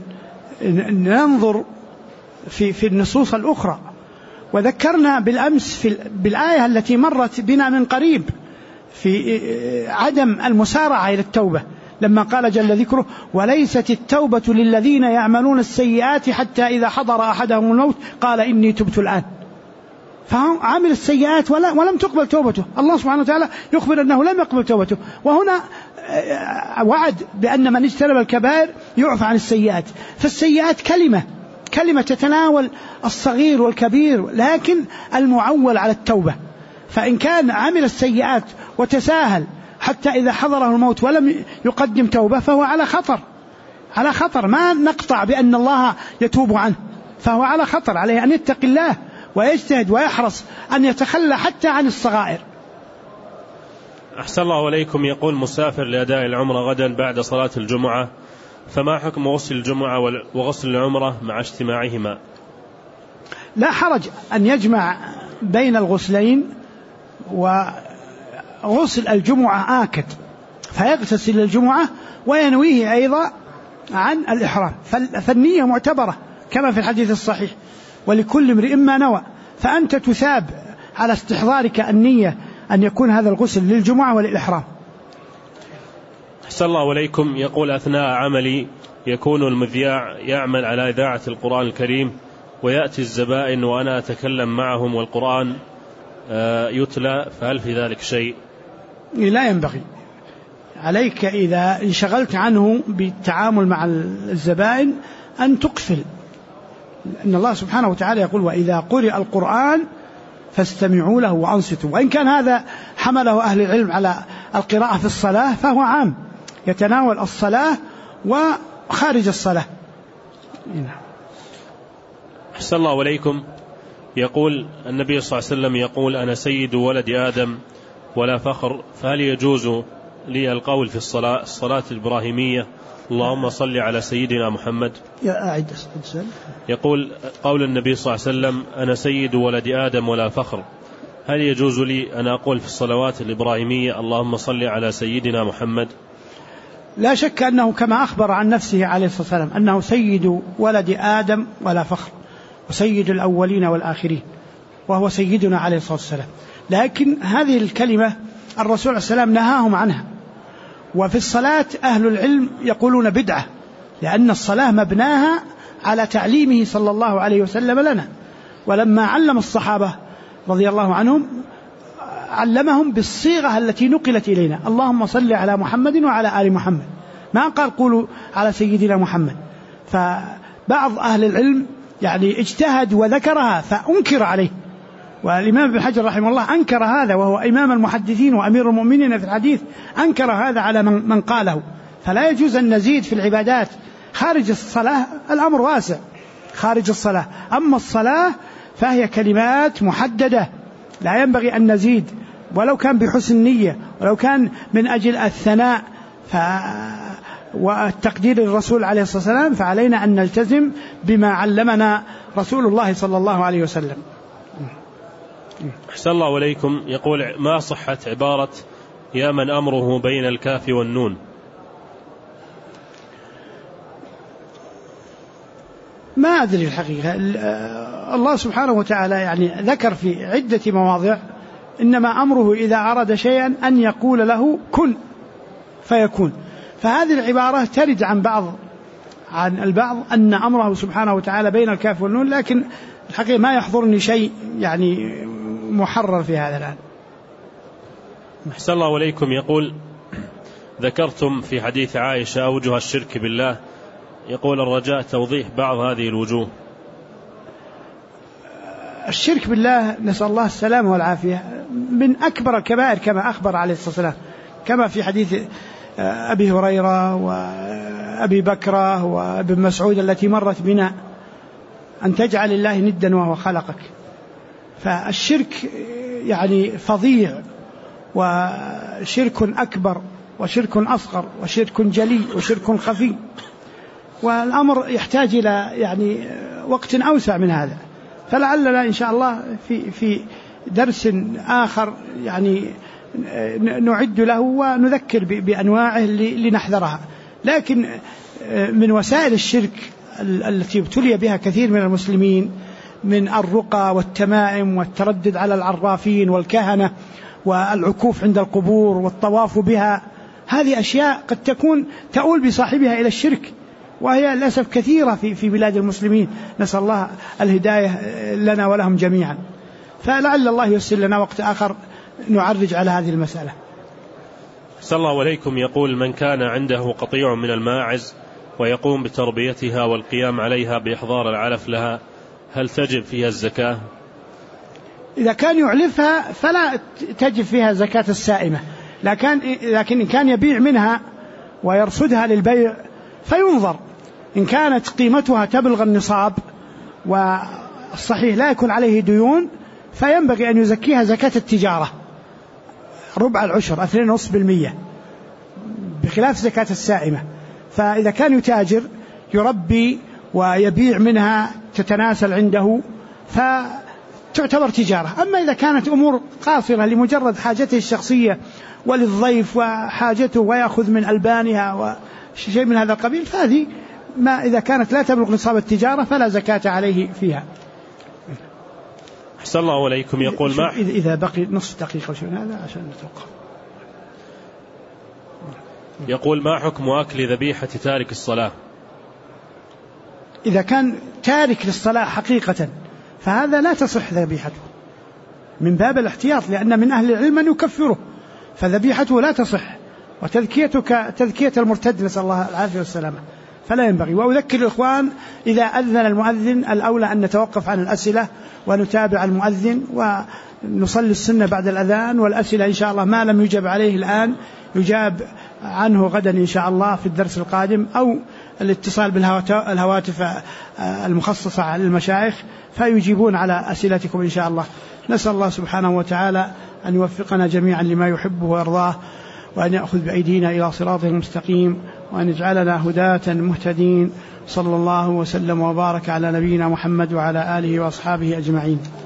ننظر في النصوص الأخرى. وذكرنا بالأمس بالآية التي مرت بنا من قريب في عدم المسارعة إلى التوبة، لما قال جل ذكره: وليست التوبة للذين يعملون السيئات حتى إذا حضر أحدهم الموت قال إني تبت الآن. فهو عامل السيئات ولم تقبل توبته. الله سبحانه وتعالى يخبر أنه لم يقبل توبته، وهنا وعد بأن من اجتنب الكبائر يعفى عن السيئات. فالسيئات كلمة تتناول الصغير والكبير، لكن المعول على التوبة. فإن كان عمل السيئات وتساهل حتى إذا حضره الموت ولم يقدم توبة فهو على خطر. ما نقطع بأن الله يتوب عنه، فهو على خطر، عليه أن يتقي الله ويجتهد ويحرص أن يتخلى حتى عن الصغائر. أحسن الله إليكم. يقول مسافر لأداء العمرة غدا بعد صلاة الجمعة، فما حكم غسل الجمعة وغسل العمرة مع اجتماعهما؟ لا حرج أن يجمع بين الغسلين، وغسل الجمعة آكد فيغتسل الجمعة وينويه أيضا عن الإحرام، فالنية معتبرة كما في الحديث الصحيح، ولكل امرئ ما نوى، فأنت تثاب على استحضارك النية أن يكون هذا الغسل للجمعة وللإحرام. أحسن الله إليكم. يقول أثناء عملي يكون المذياع يعمل على إذاعة القرآن الكريم ويأتي الزبائن وأنا أتكلم معهم والقرآن يتلى، فهل في ذلك شيء؟ لا ينبغي عليك إذا انشغلت عنه بالتعامل مع الزبائن أن تقفل، إن الله سبحانه وتعالى يقول وإذا قرئ القرآن فاستمعوا له وأنصتوا. وإن كان هذا حمله أهل العلم على القراءة في الصلاة فهو عام يتناول الصلاة وخارج الصلاة. أحسن الله إليكم. يقول النبي صلى الله عليه وسلم يقول أنا سيد ولد آدم ولا فخر، فهل يجوز لي القول في الصلاة الإبراهيمية اللهم صل على سيدنا محمد؟ يقول قول النبي صلى الله عليه وسلم أنا سيد ولد آدم ولا فخر، هل يجوز لي أن أقول في الصلوات الإبراهيمية اللهم صل على سيدنا محمد؟ لا شك أنه كما أخبر عن نفسه عليه الصلاة والسلام أنه سيد ولد آدم ولا فخر وسيد الأولين والآخرين، وهو سيدنا عليه الصلاة والسلام. لكن هذه الكلمة الرسول عليه السلام نهاهم عنها، وفي الصلاة أهل العلم يقولون بدعة، لأن الصلاة مبناها على تعليمه صلى الله عليه وسلم لنا، ولما علم الصحابة رضي الله عنهم علمهم بالصيغة التي نقلت إلينا اللهم صل على محمد وعلى آل محمد، ما قال قولوا على سيدنا محمد. فبعض أهل العلم يعني اجتهد وذكرها فأنكر عليه، والإمام ابن حجر رحمه الله أنكر هذا، وهو إمام المحدثين وأمير المؤمنين في الحديث، أنكر هذا على من قاله. فلا يجوز أن نزيد في العبادات خارج الصلاة، الأمر واسع خارج الصلاة، أما الصلاة فهي كلمات محددة لا ينبغي أن نزيد، ولو كان بحسن نية، ولو كان من أجل الثناء والتقدير للرسول عليه الصلاة والسلام، فعلينا أن نلتزم بما علمنا رسول الله صلى الله عليه وسلم. أحسن الله إليكم. يقول ما صحة عبارة يا من أمره بين الكاف والنون؟ ما أدري الحقيقة، الله سبحانه وتعالى يعني ذكر في عدة مواضع إنما أمره إذا أراد شيئا أن يقول له كن فيكون، فهذه العبارة ترد عن البعض أن أمره سبحانه وتعالى بين الكاف والنون، لكن الحقيقة ما يحضرني شيء يعني محرر في هذا الآن. أحسن الله إليكم. يقول ذكرتم في حديث عائشة أوجه الشرك بالله، يقول الرجاء توضيح بعض هذه الوجوه. الشرك بالله نسأل الله السلامة والعافية من أكبر الكبائر كما أخبر عليه الصلاة والسلام، كما في حديث أبي هريرة وأبي بكرة وابن مسعود التي مرت بنا أن تجعل الله ندا وهو خلقك. فالشرك يعني فظيع، وشرك أكبر وشرك أصغر وشرك جلي وشرك خفي، والأمر يحتاج إلى يعني وقت أوسع من هذا، فلعلنا إن شاء الله في درس آخر يعني نعد له ونذكر بأنواعه لنحذرها. لكن من وسائل الشرك التي ابتلي بها كثير من المسلمين من الرقى والتمائم والتردد على العرافين والكهنة والعكوف عند القبور والطواف بها، هذه أشياء قد تكون تؤول بصاحبها إلى الشرك، وهي للأسف كثيرة في بلاد المسلمين، نسأل الله الهداية لنا ولهم جميعا. فلعل الله ييسر لنا وقت آخر نعرج على هذه المسألة. صلى الله عليكم. يقول من كان عنده قطيع من الماعز ويقوم بتربيتها والقيام عليها بإحضار العلف لها، هل تجب فيها الزكاة؟ إذا كان يعلفها فلا تجب فيها زكاة السائمة، لكن إن كان يبيع منها ويرصدها للبيع فينظر، إن كانت قيمتها تبلغ النصاب والصحيح لا يكون عليه ديون فينبغي أن يزكيها زكاة التجارة، ربع العشر 2.5%، بخلاف زكاة السائمة. فإذا كان يتاجر يربي ويبيع منها تتناسل عنده فتعتبر تجارة. أما إذا كانت أمور قاصرة لمجرد حاجته الشخصية وللضيف وحاجته ويأخذ من ألبانها وشيء من هذا القبيل، فهذه ما إذا كانت لا تبلغ نصاب التجارة فلا زكاة عليه فيها. أحسن الله عليكم. يقول ما إذا بقي نصف دقيقة وشيء من هذا عشان نتوقف. يقول ما حكم أكل ذبيحة تارك الصلاة؟ إذا كان تارك للصلاة حقيقة فهذا لا تصح ذبيحته من باب الاحتياط، لأن من أهل العلم من يكفره، فذبيحته لا تصح، وتذكيتك تذكية المرتد، نسأل الله العافية والسلامة، فلا ينبغي. وأذكر الإخوان إذا أذن المؤذن الأولى أن نتوقف عن الأسئلة ونتابع المؤذن ونصلي السنة بعد الأذان، والأسئلة إن شاء الله ما لم يجب عليه الآن يجاب عنه غدا إن شاء الله في الدرس القادم، أو الاتصال بالهواتف المخصصة على المشايخ فيجيبون على أسئلتكم إن شاء الله. نسأل الله سبحانه وتعالى أن يوفقنا جميعا لما يحبه ويرضاه، وأن يأخذ بأيدينا إلى صراطه المستقيم، وأن يجعلنا هداة مهتدين. صلى الله وسلم وبارك على نبينا محمد وعلى آله وأصحابه أجمعين.